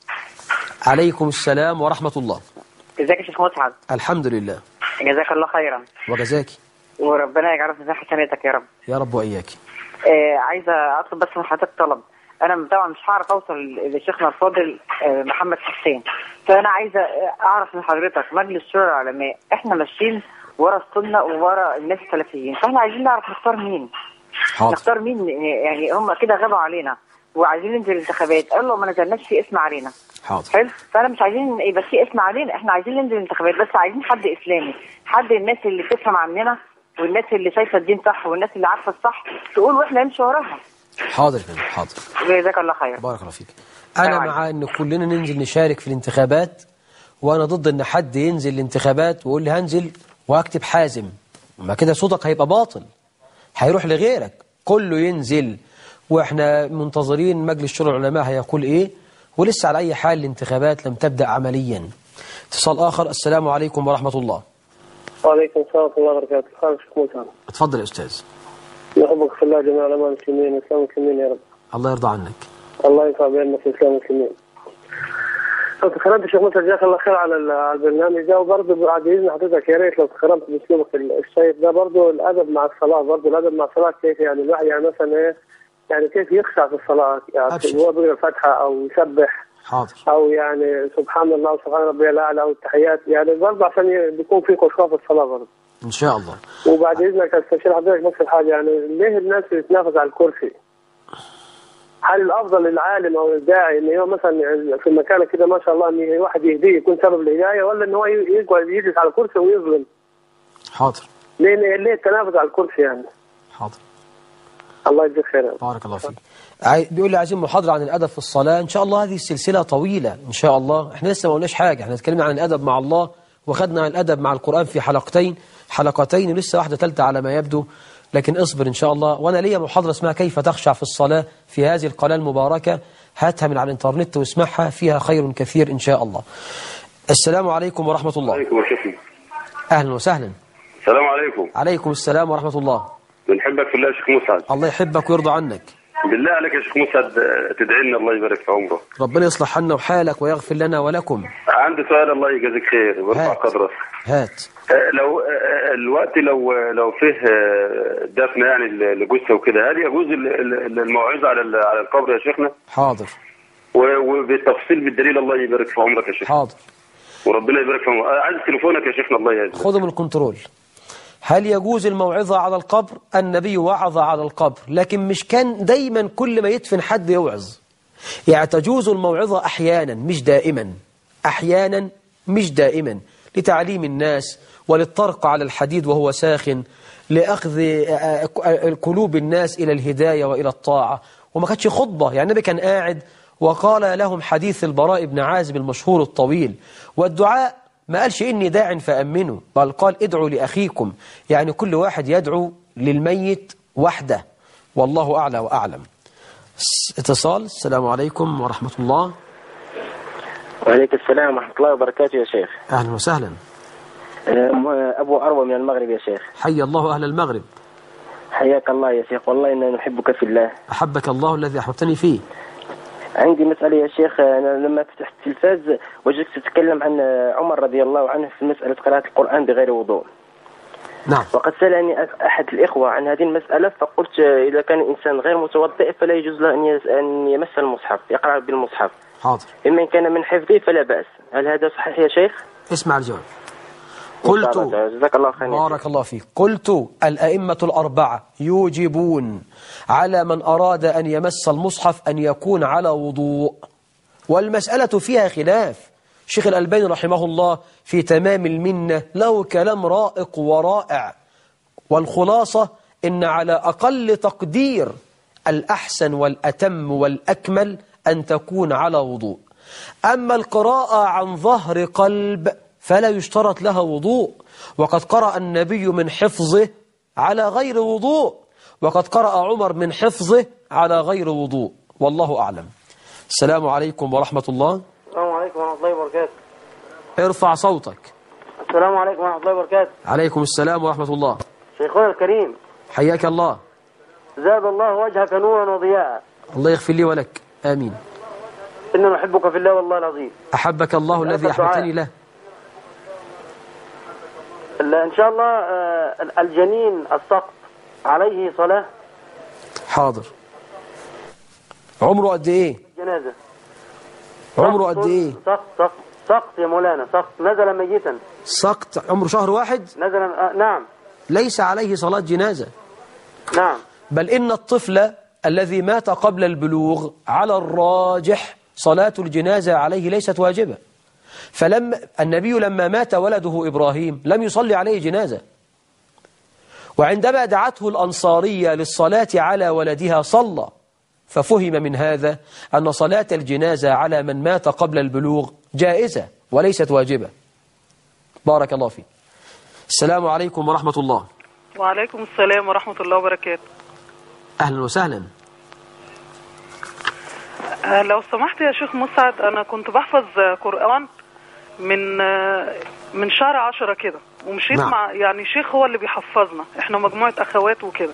عليكم السلام ورحمة الله. ازيك يا شيخ مسعد؟ الحمد لله. جزاك الله خيرا. وجزاك. وربنا يجعله في حسناتك يا رب. يا رب وإياك. عايزة أطلب بس من حضرتك طلب. أنا طبعا مش هعرف أوصل لشيخنا الفاضل محمد حسين، فأنا عايزة أعرف من حضرتك مجلس شورى العلماء، إحنا ماشيين ورا السنة وورا الناس السلفيين، فإحنا عايزين نعرف نختار مين. حاضر. نختار مين؟ يعني هم كده غابوا علينا وعايزين ننزل الانتخابات، قالوا ما نزلناش في اسم علينا. حاضر. حلو، فانا مش عايزين يبقى في اسم علينا، احنا عايزين ننزل الانتخابات، بس عايزين حد اسلامي، حد الناس اللي بتفهم عننا والناس اللي شايفه الدين صح والناس اللي عارفه الصح تقول واحنا نمشي وراها. حاضر يا فندم. حاضر. جزاك الله خير. بارك الله فيك. انا مع ان كلنا ننزل نشارك في الانتخابات، وانا ضد ان حد ينزل الانتخابات ويقول لي هنزل وهكتب حازم، ما كده صوتك هيبقى باطل، هيروح لغيرك. كله ينزل، واحنا منتظرين مجلس شورى العلماء هيقول ايه، ولسه على اي حال الانتخابات لم تبدأ عمليا. اتصال اخر. السلام عليكم ورحمة الله. وعليكم السلام ورحمة الله وبركاته. خالد شيخ موسى. اتفضل يا استاذ. نحبك في الله جميع العلماء المسلمين والاسلام المسلمين يا رب. الله يرضى عنك. الله ينفع بيننا في الاسلام المسلمين. تكرمت شيخ موسى جزاك الله خير على البرنامج ده، وبرضه بعد اذن حضرتك يا ريت لو تكرمت باسلوبك الشيق ده، برضه الادب مع الصلاه، برضه الادب مع الصلاه كيف يعني الواحد يعني مثلا ايه يعني كيف يخشع في الصلاه، يعني هو بيقرا الفاتحه او يسبح. حاضر. او يعني سبحان الله وسبحان ربي الاعلى او التحيات، يعني برضه عشان بيكون في خشوع في الصلاه برضه ان شاء الله. وبعد اذنك استشير حضرتك بس الحاجه، يعني ليه الناس بتتنافس على الكرسي؟ هل الافضل للعالم او الداعي ان هو مثلا في مكانه كده ما شاء الله ان واحد يهديه يكون سبب الهدايه، ولا ان هو يقعد يجلس على الكرسي ويظلم؟ حاضر. ليه التنافس على الكرسي يعني؟ حاضر. الله يجزيك خير. بارك الله فيك. بيقول لي عايزين محاضرة عن الأدب في الصلاة. إن شاء الله هذه السلسلة طويلة إن شاء الله. إحنا لسه ما قلناش حاجة، إحنا اتكلمنا عن الأدب مع الله وخدنا عن الأدب مع القرآن في حلقتين ولسه واحدة ثالثة على ما يبدو، لكن اصبر إن شاء الله. وأنا ليا محاضرة اسمها كيف تخشع في الصلاة في هذه القناة المباركة، هاتها من على الإنترنت واسمعها، فيها خير كثير إن شاء الله. السلام عليكم ورحمة الله. عليكم السلام. أهلا وسهلا. السلام عليكم. عليكم السلام ورحمة الله. بنحبك في الله يا شيخ مسعد. الله يحبك ويرضى عنك. بالله عليك يا شيخ مسعد تدعي لنا الله يبارك في عمره. ربنا يصلح حالنا وحالك ويغفر لنا ولكم. عندي سؤال الله يجازيك خير ويرفع قدرك. هات. لو الوقت لو فيه دفن يعني لجثه وكده، هل يجوز الموعظه على القبر يا شيخنا؟ حاضر. وبالتفصيل بالدليل. الله يبارك في عمرك يا شيخ. حاضر. وربنا يبارك في عمرك. عايز تليفونك يا شيخنا. الله يعزك. خذوا من الكنترول. هل يجوز الموعظة على القبر؟ النبي وعظ على القبر، لكن مش كان دايما كل ما يدفن حد يوعظ. يعني تجوز الموعظة أحيانا مش دائما، أحيانا مش دائما، لتعليم الناس وللطرق على الحديد وهو ساخن، لأخذ قلوب الناس إلى الهداية وإلى الطاعة. وما كانتش خطبة، يعني النبي كان قاعد وقال لهم حديث البراء بن عازب المشهور الطويل. والدعاء ما قالش إني داع فأمنوا، بل قال ادعوا لأخيكم، يعني كل واحد يدعو للميت وحده. والله أعلى وأعلم. اتصال. السلام عليكم ورحمة الله. وعليكم السلام ورحمة الله وبركاته يا شيخ. أهلا وسهلا. أبو أروى من المغرب يا شيخ. حي الله أهل المغرب. حياك الله يا شيخ، والله إننا نحبك في الله. أحبك الله الذي أحببتني فيه. عندي مسألة يا شيخ. أنا لما فتحت التلفاز وجدت تتكلم عن عمر رضي الله عنه في مسألة قراءة القرآن بغير وضوء. نعم. وقد سألني أحد الإخوة عن هذه المسألة، فقلت إذا كان الإنسان غير متوضئ فلا يجوز له أن يمس المصحف، يقرأ بالمصحف. حاضر. إما إن كان من حفظه فلا بأس. هل هذا صحيح يا شيخ؟ اسمع الجواب. قلت جزاك الله خير. بارك الله فيك. قلت الأئمة الأربعة يوجبون على من أراد أن يمس المصحف أن يكون على وضوء، والمسألة فيها خلاف. الشيخ الألباني رحمه الله في تمام المنة له كلام رائق ورائع، والخلاصة إن على أقل تقدير الأحسن والأتم والأكمل أن تكون على وضوء. أما القراءة عن ظهر قلب فلا يشترط لها وضوء، وقد قرأ النبي من حفظه على غير وضوء، وقد قرأ عمر من حفظه على غير وضوء، والله أعلم. السلام عليكم ورحمة الله. السلام عليكم ورحمة الله وبركاته. ارفع صوتك. السلام عليكم ورحمة الله وبركاته. عليكم السلام ورحمة الله. شيخنا الكريم، حياك الله. زاد الله وجهك نورا وضياء. الله يغفر لي ولك. آمين. إننا نحبك في الله والله العظيم. أحبك الله الذي أحببتني له. إن شاء الله الجنين السقط عليه صلاة. حاضر. عمره قد إيه؟ جنازة. عمره قد إيه؟ سقط يا مولانا، سقط نزل ميتا. سقط عمره شهر واحد؟ نزل نعم. ليس عليه صلاة جنازة. نعم. بل إن الطفل الذي مات قبل البلوغ على الراجح صلاة الجنازة عليه ليست واجبة. النبي لما مات ولده إبراهيم لم يصلي عليه جنازة، وعندما دعته الأنصارية للصلاة على ولدها صلى. ففهم من هذا أن صلاة الجنازة على من مات قبل البلوغ جائزة وليست واجبة. بارك الله فيك. السلام عليكم ورحمة الله. وعليكم السلام ورحمة الله وبركاته. أهلا وسهلا. لو سمحت يا شيخ مسعد، أنا كنت بحفظ قرآن من شهر 10 كده، ومشيت نعم. مع يعني شيخ هو اللي بيحفظنا، احنا مجموعة أخوات وكده.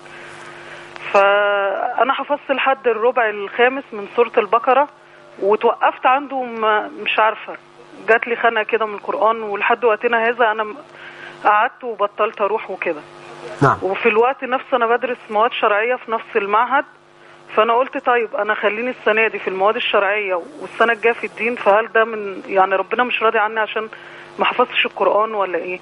فأنا حفظت لحد الربع الخامس من سورة البقرة، وتوقفت عنده مش عارفة، جات لي خنقة كده من القرآن، ولحد وقتنا هذا أنا قعدت وبطلت أروح وكده. نعم. وفي الوقت نفسه أنا بدرس مواد شرعية في نفس المعهد، فأنا قلت طيب أنا خليني السنة دي في المواد الشرعية والسنة الجاية في الدين، فهل ده من يعني ربنا مش راضي عني عشان ما حفظتش القرآن ولا إيه؟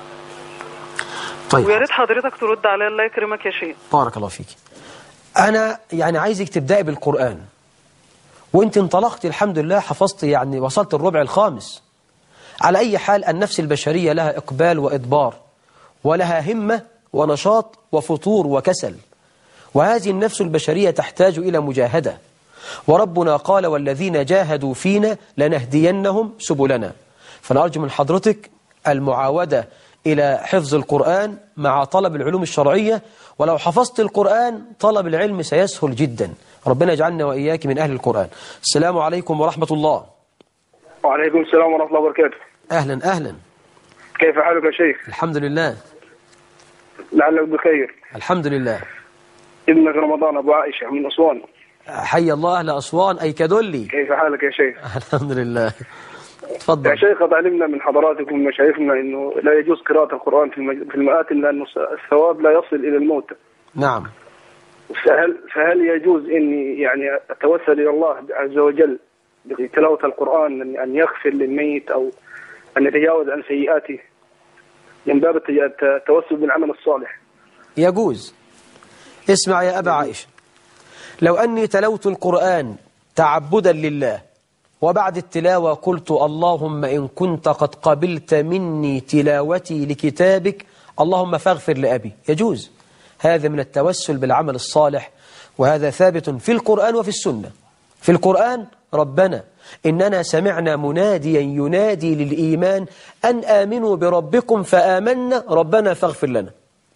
طيب. ويا ريت حضرتك ترد عليا. الله يكرمك يا شيخ. بارك الله فيك. أنا يعني عايزك تبدأي بالقرآن، وانت انطلقت الحمد لله، حفظت يعني وصلت الربع الخامس. على أي حال النفس البشرية لها إقبال وإدبار، ولها همة ونشاط وفطور وكسل، وهذه النفس البشرية تحتاج إلى مجاهدة. وربنا قال والذين جاهدوا فينا لنهدينهم سبلنا. فنرجو من حضرتك المعاودة إلى حفظ القرآن مع طلب العلوم الشرعية، ولو حفظت القرآن طلب العلم سيسهل جدا. ربنا يجعلنا وإياك من أهل القرآن. السلام عليكم ورحمة الله. وعليكم السلام ورحمة الله وبركاته. أهلا أهلا. كيف حالك يا شيخ؟ الحمد لله. لعلك بخير. الحمد لله. ابنك رمضان أبو عائشة من أسوان. حي الله أهل أسوان أي كدولي. كيف حالك يا شيخ؟ الحمد لله. تفضل يا شيخ، قد علمنا من حضراتكم ومشايخنا أنه لا يجوز قراءة القرآن في المآتم لأن الثواب لا يصل إلى الموت. نعم. فهل يجوز إني يعني أتوسل إلى الله عز وجل بتلاوة القرآن أن يغفر للميت أو أن يتجاوز عن سيئاته من باب التوسل بالعمل الصالح؟ يجوز. اسمع يا أبا عائشة، لو أني تلوت القرآن تعبدا لله وبعد التلاوة قلت اللهم إن كنت قد قبلت مني تلاوتي لكتابك اللهم فاغفر لأبي، يجوز. هذا من التوسل بالعمل الصالح، وهذا ثابت في القرآن وفي السنة. في القرآن ربنا إننا سمعنا مناديا ينادي للإيمان أن آمنوا بربكم فآمنا ربنا فاغفر لنا،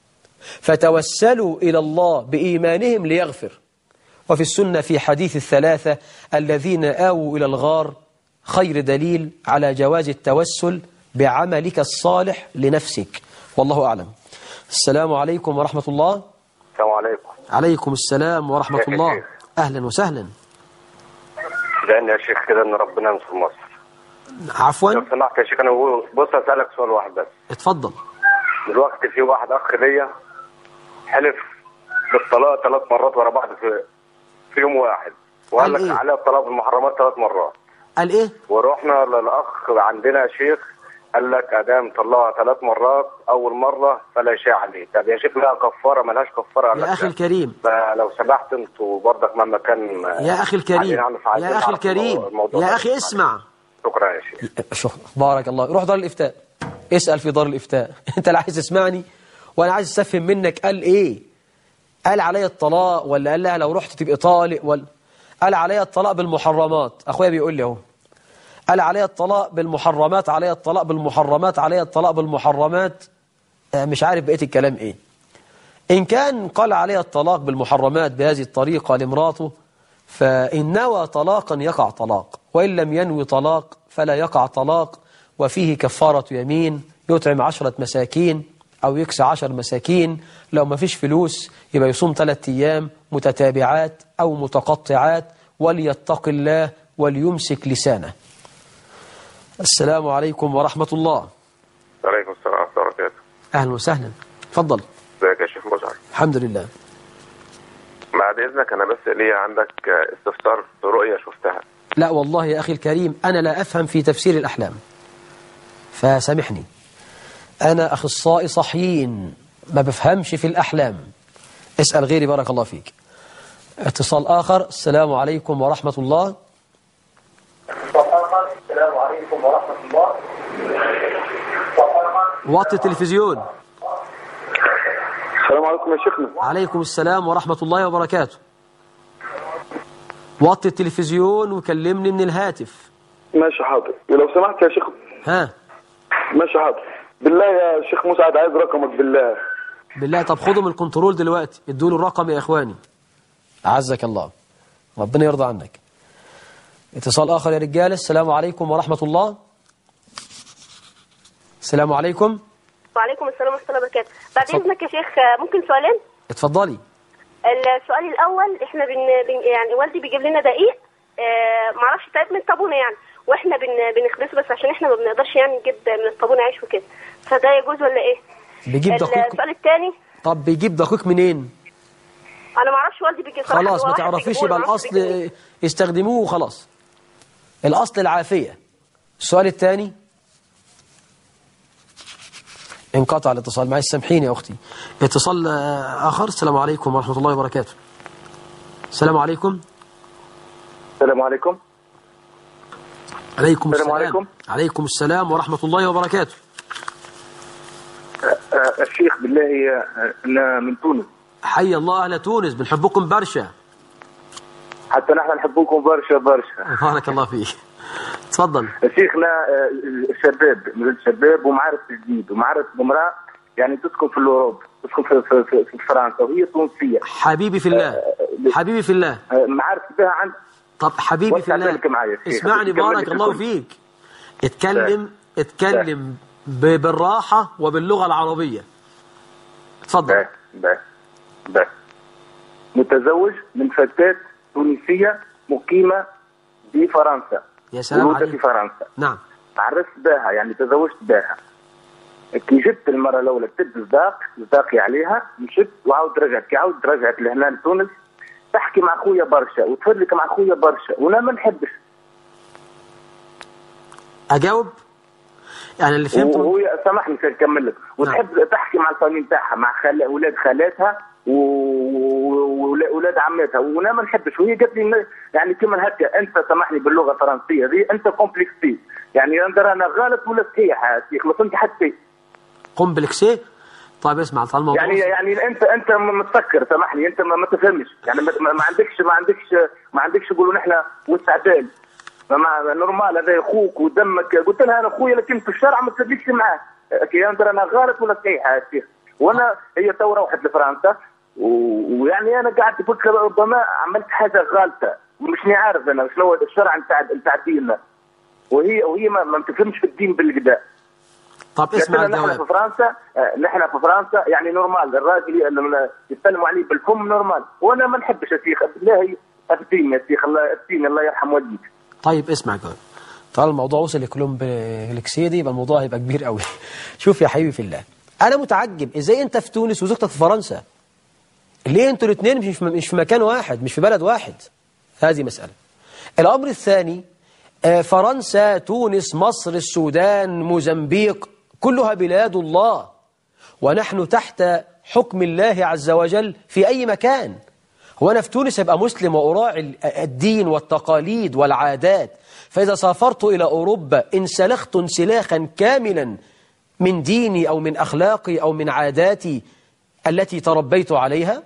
فتوسلوا إلى الله بإيمانهم ليغفر. وفي السنة في حديث الثلاثة الذين آووا إلى الغار خير دليل على جواز التوسل بعملك الصالح لنفسك، والله أعلم. السلام عليكم ورحمة الله. السلام عليكم. عليكم السلام ورحمة الله. أهلا وسهلا. لأن يا شيخ كده إن ربنا ينصر مصر. عفوا. لو سمحت يا شيخ، أنا بص أسألك سؤال واحد بس. اتفضل. دلوقتي في واحد أخ ليا حلف بالطلاق 3 مرات ورا بعض في يوم واحد، وقال لك عليها الطلاق بالمحرمات 3 مرات. قال إيه؟ ورحنا للأخ عندنا يا شيخ قال لك أدام طلقها 3 مرات أول مرة فلا شيء عليه. طب يا شيخ لها كفارة مالهاش كفارة؟ يا أخي الكريم، فلو سمحت أنتوا برضك مهما كان يا أخي الكريم، يا أخي الكريم، يا أخي اسمع. شكرا يا شيخ. بارك الله. روح دار الإفتاء اسأل في دار الإفتاء. أنت لا عايز تسمعني وأنا عايز أستفهم منك. قال إيه؟ قال علي الطلاق ولا قال لها لو رحت تبقى طالق ولا قال علي الطلاق بالمحرمات؟ أخويا بيقول لي اهو، قال علي الطلاق بالمحرمات، علي الطلاق بالمحرمات، علي الطلاق بالمحرمات. مش عارف بقية الكلام إيه. إن كان قال علي الطلاق بالمحرمات بهذه الطريقة لامراته فإن نوى طلاقا يقع طلاق، وإن لم ينوي طلاق فلا يقع طلاق، وفيه كفارة يمين، يطعم 10 مساكين أو يكسى 10 مساكين. لو ما فيش فلوس يبقى يصوم 3 أيام متتابعات أو متقطعات، وليتق الله وليمسك لسانه. السلام عليكم ورحمة الله. وعليكم السلام ورحمة الله وبركاته. أهلا وسهلا. تفضل. ازيك يا شيخ مزعر؟ الحمد لله. بعد إذنك أنا بس ليا عندك استفسار في رؤية شفتها. لا والله يا أخي الكريم أنا لا أفهم في تفسير الأحلام، فسامحني. أنا أخصائي صحيين ما بفهمش في الأحلام. اسأل غيري بارك الله فيك. اتصال آخر. السلام عليكم ورحمة الله. السلام عليكم ورحمة الله. وطي التلفزيون. السلام عليكم يا شيخنا. عليكم السلام ورحمة الله وبركاته. وطي التلفزيون وكلمني من الهاتف. ماشي حاضر. ولو سمحت يا شيخ. ها. ماشي حاضر. بالله يا شيخ مسعد عايز رقمك بالله. بالله. طب خدوا من الكنترول دلوقتي ادوا له الرقم يا إخواني. أعزك الله. ربنا يرضى عنك. اتصال آخر يا رجال. السلام عليكم ورحمة الله. السلام عليكم. وعليكم السلام ورحمة الله وبركاته. بعد إذنك يا شيخ ممكن سؤالين؟ اتفضلي. السؤال الأول إحنا يعني والدي بيجيب لنا دقيق معرفش تعب من الطابونة يعني، وإحنا بنخبزه بس عشان إحنا ما بنقدرش يعني نجيب من الطابونة عيش وكده، فده يجوز ولا إيه؟ بيجيب دقيق. السؤال الثاني. طب بيجيب دقيق منين؟ أنا معرفش والدي بيجيب. خلاص ما تعرفيش يبقى الأصل يستخدموه خلاص. الأصل العافية. السؤال الثاني. انقطع الاتصال معي، سامحيني يا أختي. اتصال آخر. السلام عليكم ورحمة الله وبركاته. السلام عليكم. السلام عليكم. عليكم السلام. عليكم. عليكم السلام ورحمة الله وبركاته. الشيخ بالله أنا من تونس. حي الله أهل تونس، بنحبكم برشا. حتى نحن نحبكم برشا برشا. بارك الله فيك. تفضل. شيخنا شباب من الشباب ومعارف جديد ومعارف بامرأة يعني تسكن في الأوروب، تسكن في فرنسا وهي تونسية. حبيبي في الله. حبيبي في الله. معارف بها عن. طب حبيبي في الله اسمعني بارك الله فيك. اتكلم بالراحة وباللغة العربية. اتفضل. بس متزوج من فتاة تونسية مقيمة في فرنسا. يا سلام عليك. في فرنسا. نعم. عرفت بها يعني تزوجت بها. كي جبت المرة الأولى كتبت صداقي عليها، مشيت وعاود رجعت لهنا لتونس، تحكي مع خويا برشا وتفرلك مع خويا برشا، وانا ما نحبش اجاوب يعني اللي فهمته. وهو سامحني نكمل لك. وتحب تحكي مع الفاميل بتاعها، مع اولاد خالاتها واولاد عماتها، وانا ما نحبش. وهي قالت لي يعني كما هكا انت سامحني باللغه الفرنسيه دي، انت كومبلكسي، يعني انا غلط ولا صحيح يا شيخ؟ ما فهمت حتى كومبلكسي. طيب اسمع على الموضوع. يعني انت متفكر، سامحني، انت ما تفهمش، يعني ما عندكش يقولوا نحن واستعدال نورمال، هذا اخوك ودمك. قلت لها انا اخويا، لكن في الشارع ما تسلكش معاه. انا غلط ولا صحيح يا شيخ؟ وانا هي تو روحت لفرنسا، ويعني انا قاعد بفكر ربما عملت حاجه غلطه، مش عارف انا شنو الشرع نتاع ديننا، وهي ما تفهمش في الدين بالكدا. طب اسمع الجواب. نحن في فرنسا يعني نورمال، الراجل اللي يتكلموا عليه بالفم نورمال، وانا ما نحبش يا شيخ. بالله افتيني يا شيخ، الله يرحم والديك. طيب اسمع الجواب. طال الموضوع وصل لكومبلكسيه دي يبقى الموضوع هيبقى كبير قوي. شوف يا حبيبي في الله، انا متعجب ازاي انت في تونس وزوجتك في فرنسا. ليه انتوا الاثنين مش في مكان واحد، مش في بلد واحد؟ هذه مسألة. الامر الثاني، فرنسا، تونس، مصر، السودان، موزمبيق، كلها بلاد الله، ونحن تحت حكم الله عز وجل في أي مكان. هو أنا في تونس أبقى مسلم وأراعي الدين والتقاليد والعادات، فإذا سافرت إلى أوروبا انسلخت انسلاخا كاملا من ديني أو من أخلاقي أو من عاداتي التي تربيت عليها؟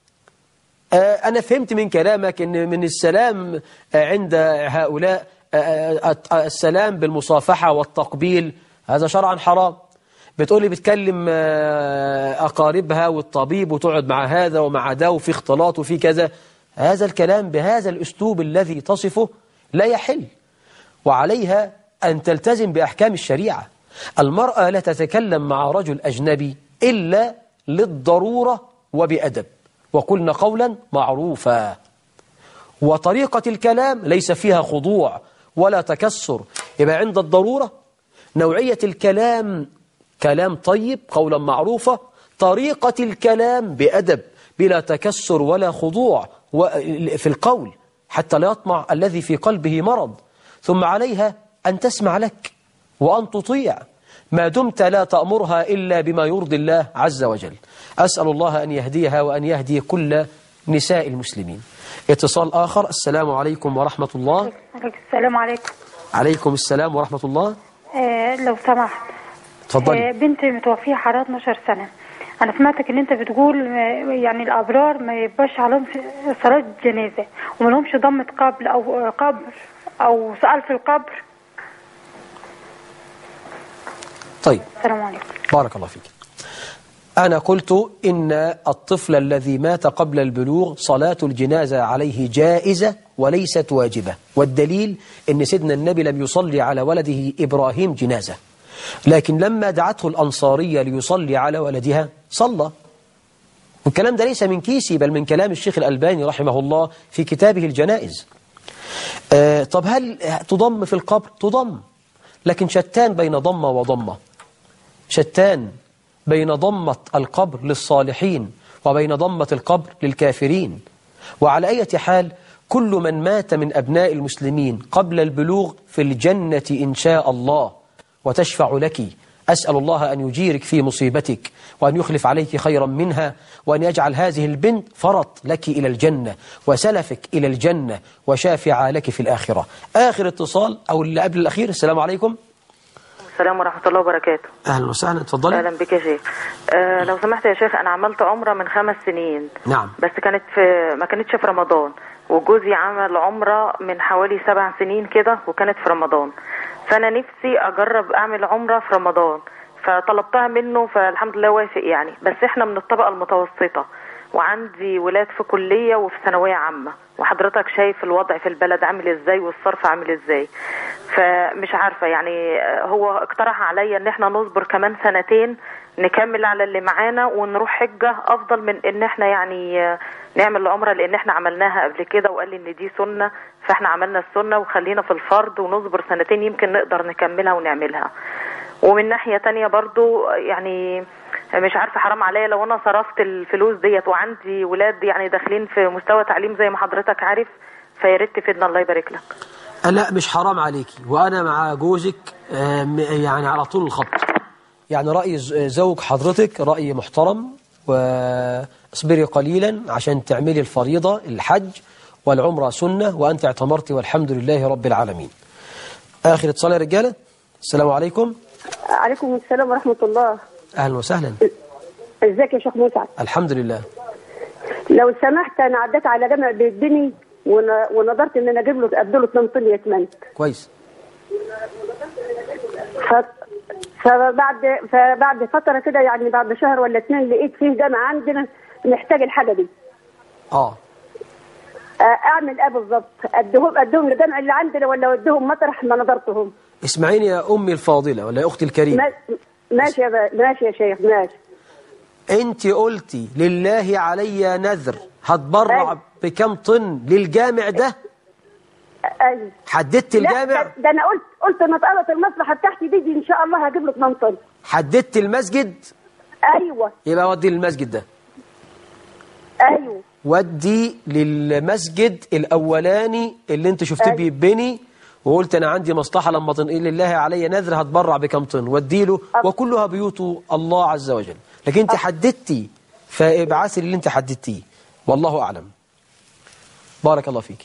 أنا فهمت من كلامك أن من السلام عند هؤلاء السلام بالمصافحة والتقبيل هذا شرعا حرام. بتقولي بتكلم أقاربها والطبيب وتقعد مع هذا ومع ده وفي اختلاط وفي كذا. هذا الكلام بهذا الأسلوب الذي تصفه لا يحل، وعليها أن تلتزم بأحكام الشريعة. المرأة لا تتكلم مع رجل أجنبي إلا للضرورة وبأدب، وقلنا قولا معروفا، وطريقة الكلام ليس فيها خضوع ولا تكسر. يبقى عند الضرورة نوعية الكلام كلام طيب قولا معروفا، طريقة الكلام بأدب بلا تكسر ولا خضوع في القول حتى لا يطمع الذي في قلبه مرض. ثم عليها أن تسمع لك وأن تطيع ما دمت لا تأمرها إلا بما يرضي الله عز وجل. أسأل الله أن يهديها وأن يهدي كل نساء المسلمين. اتصال آخر. السلام عليكم ورحمة الله. السلام عليكم. عليكم السلام ورحمة الله. لو سمحت. تفضلي. بنتي متوفية حوالي 12 سنة. أنا سمعتك إن أنت بتقول يعني الأبرار ما يبقاش عليهم صلاة جنازة وما لهمش ضمة قبر أو سؤال في القبر. طيب. السلام عليكم. بارك الله فيك. أنا قلت إن الطفل الذي مات قبل البلوغ صلاة الجنازة عليه جائزة وليست واجبة، والدليل إن سيدنا النبي لم يصلي على ولده إبراهيم جنازة، لكن لما دعته الأنصارية ليصلي على ولدها صلى. والكلام ده ليس من كيسي بل من كلام الشيخ الألباني رحمه الله في كتابه الجنائز. طب هل تضم في القبر؟ تضم، لكن شتان بين ضمة وضمة، شتان بين ضمة القبر للصالحين وبين ضمة القبر للكافرين. وعلى أي حال كل من مات من أبناء المسلمين قبل البلوغ في الجنة إن شاء الله وتشفع لك. أسأل الله أن يجيرك في مصيبتك وأن يخلف عليك خيرا منها، وأن يجعل هذه البنت فرط لك إلى الجنة وسلفك إلى الجنة وشافع لك في الآخرة. آخر اتصال أو اللي قبل الأخير. السلام عليكم. السلام ورحمة الله وبركاته. أهلا وسهلا. اتفضلي. أهلا بك يا شيخ. لو سمحت يا شيخ، أنا عملت عمرة من 5 سنين. نعم. بس ما كانتش في رمضان، وجوزي عمل عمرة من حوالي 7 سنين كده وكانت في رمضان، فأنا نفسي أجرب أعمل عمرة في رمضان، فطلبتها منه فالحمد لله وافق يعني. بس إحنا من الطبقة المتوسطة وعندي ولاد في كلية وفي ثانوية عامة، وحضرتك شايف الوضع في البلد عامل إزاي والصرف عامل إزاي، فمش عارفة يعني. هو اقترح عليا إن إحنا نصبر كمان 2 سنين نكمل على اللي معانا ونروح حجة، أفضل من إن إحنا يعني نعمل العمرة، لأن إحنا عملناها قبل كده وقال لي إن دي سنة، فإحنا عملنا السنة وخلينا في الفرض ونصبر 2 سنين يمكن نقدر نكملها ونعملها. ومن ناحية تانية برضو يعني مش عارفة حرام عليا لو أنا صرفت الفلوس ديت وعندي ولاد يعني داخلين في مستوى تعليم زي ما حضرتك عارف، فياريت تفيدنا الله يبارك لك. لا مش حرام عليكي، وأنا مع جوزك يعني على طول الخط. يعني رأي زوج حضرتك رأي محترم، واصبري قليلا عشان تعملي الفريضة الحج، والعمرة سنة، وأنت اعتمرتي والحمد لله رب العالمين. آخر اتصال يا رجالة. السلام عليكم. عليكم السلام ورحمة الله. أهلا وسهلا. ازيك يا شيخ مسعد؟ الحمد لله. لو سمحت أنا عديت على جامع بيدني ونظرت إن أنا أجيب له أبدله 2 طن يتمنت. كويس. فبعد فترة كده يعني بعد شهر ولا 2 لقيت فيه جامع عندنا محتاج الحاجة دي. أعمل إيه بالظبط؟ أديهم للجامع اللي عندنا ولا أوديهم مطرح ما نظرتهم؟ اسمعيني يا أمي الفاضلة ولا يا أختي الكريمة. ماشي يا شيخ ماشي. أنت قلتي لله علي نذر هتبرع بكم طن للجامع ده؟ أيوة. حددت الجامع؟ ده أنا قلت إن طلبت المصلحة بتاعتي دي إن شاء الله هجيب له 2 طن. حددت المسجد؟ أيوة. يبقى ودي للمسجد ده. أيوة. ودي للمسجد الأولاني اللي أنت شفتيه بيبني، وقلت أنا عندي مصلحة لما تنقل لله علي نذر هتبرع بكم طن، وديله، وكلها بيوت الله عز وجل. لكن أنت حددتي، فابعثي اللي أنت حددتيه، والله أعلم. بارك الله فيك.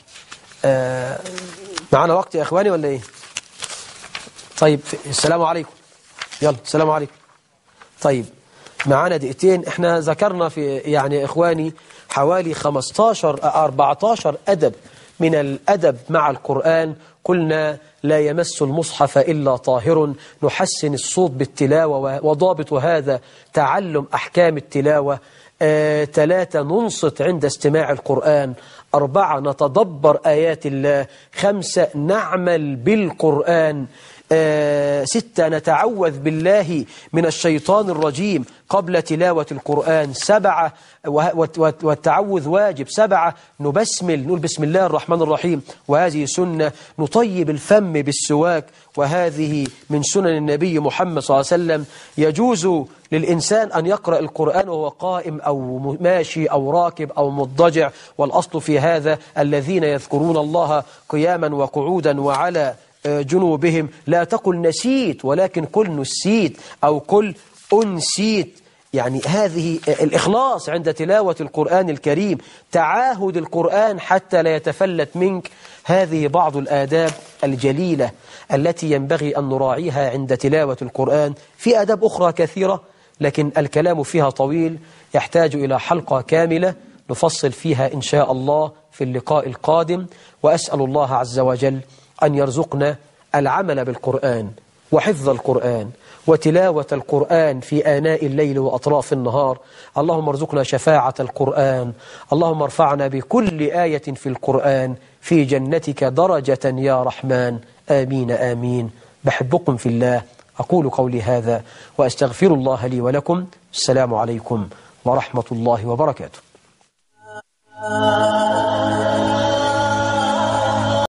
معنا وقت يا إخواني ولا إيه؟ طيب السلام عليكم. يلا السلام عليكم. طيب معنا دقيقتين. احنا ذكرنا في يعني إخواني حوالي 14 أدب من الأدب مع القرآن. قلنا لا يمس المصحف إلا طاهر، نحسن الصوت بالتلاوة، وضابط هذا تعلم أحكام التلاوة. 3 ننصت عند استماع القرآن. 4 نتدبر آيات الله. 5 نعمل بالقرآن. 6 نتعوذ بالله من الشيطان الرجيم قبل تلاوة القرآن. 7 والتعوذ واجب. 7 نبسمل، نقول بسم الله الرحمن الرحيم، وهذه سنة. نطيب الفم بالسواك، وهذه من سنن النبي محمد صلى الله عليه وسلم. يجوز للإنسان أن يقرأ القرآن وهو قائم أو ماشي أو راكب أو مضطجع، والأصل في هذا الذين يذكرون الله قياما وقعودا وعلى جنوبهم. لا تقل نسيت، ولكن قل نسيت أو قل أنسيت. يعني هذه الإخلاص عند تلاوة القرآن الكريم، تعاهد القرآن حتى لا يتفلت منك. هذه بعض الآداب الجليلة التي ينبغي أن نراعيها عند تلاوة القرآن. في آداب أخرى كثيرة لكن الكلام فيها طويل، يحتاج إلى حلقة كاملة نفصل فيها إن شاء الله في اللقاء القادم. وأسأل الله عز وجل أن يرزقنا العمل بالقرآن وحفظ القرآن وتلاوة القرآن في آناء الليل وأطراف النهار. اللهم ارزقنا شفاعة القرآن. اللهم ارفعنا بكل آية في القرآن في جنتك درجة يا رحمن. آمين آمين. بحبكم في الله. أقول قولي هذا وأستغفر الله لي ولكم. السلام عليكم ورحمة الله وبركاته.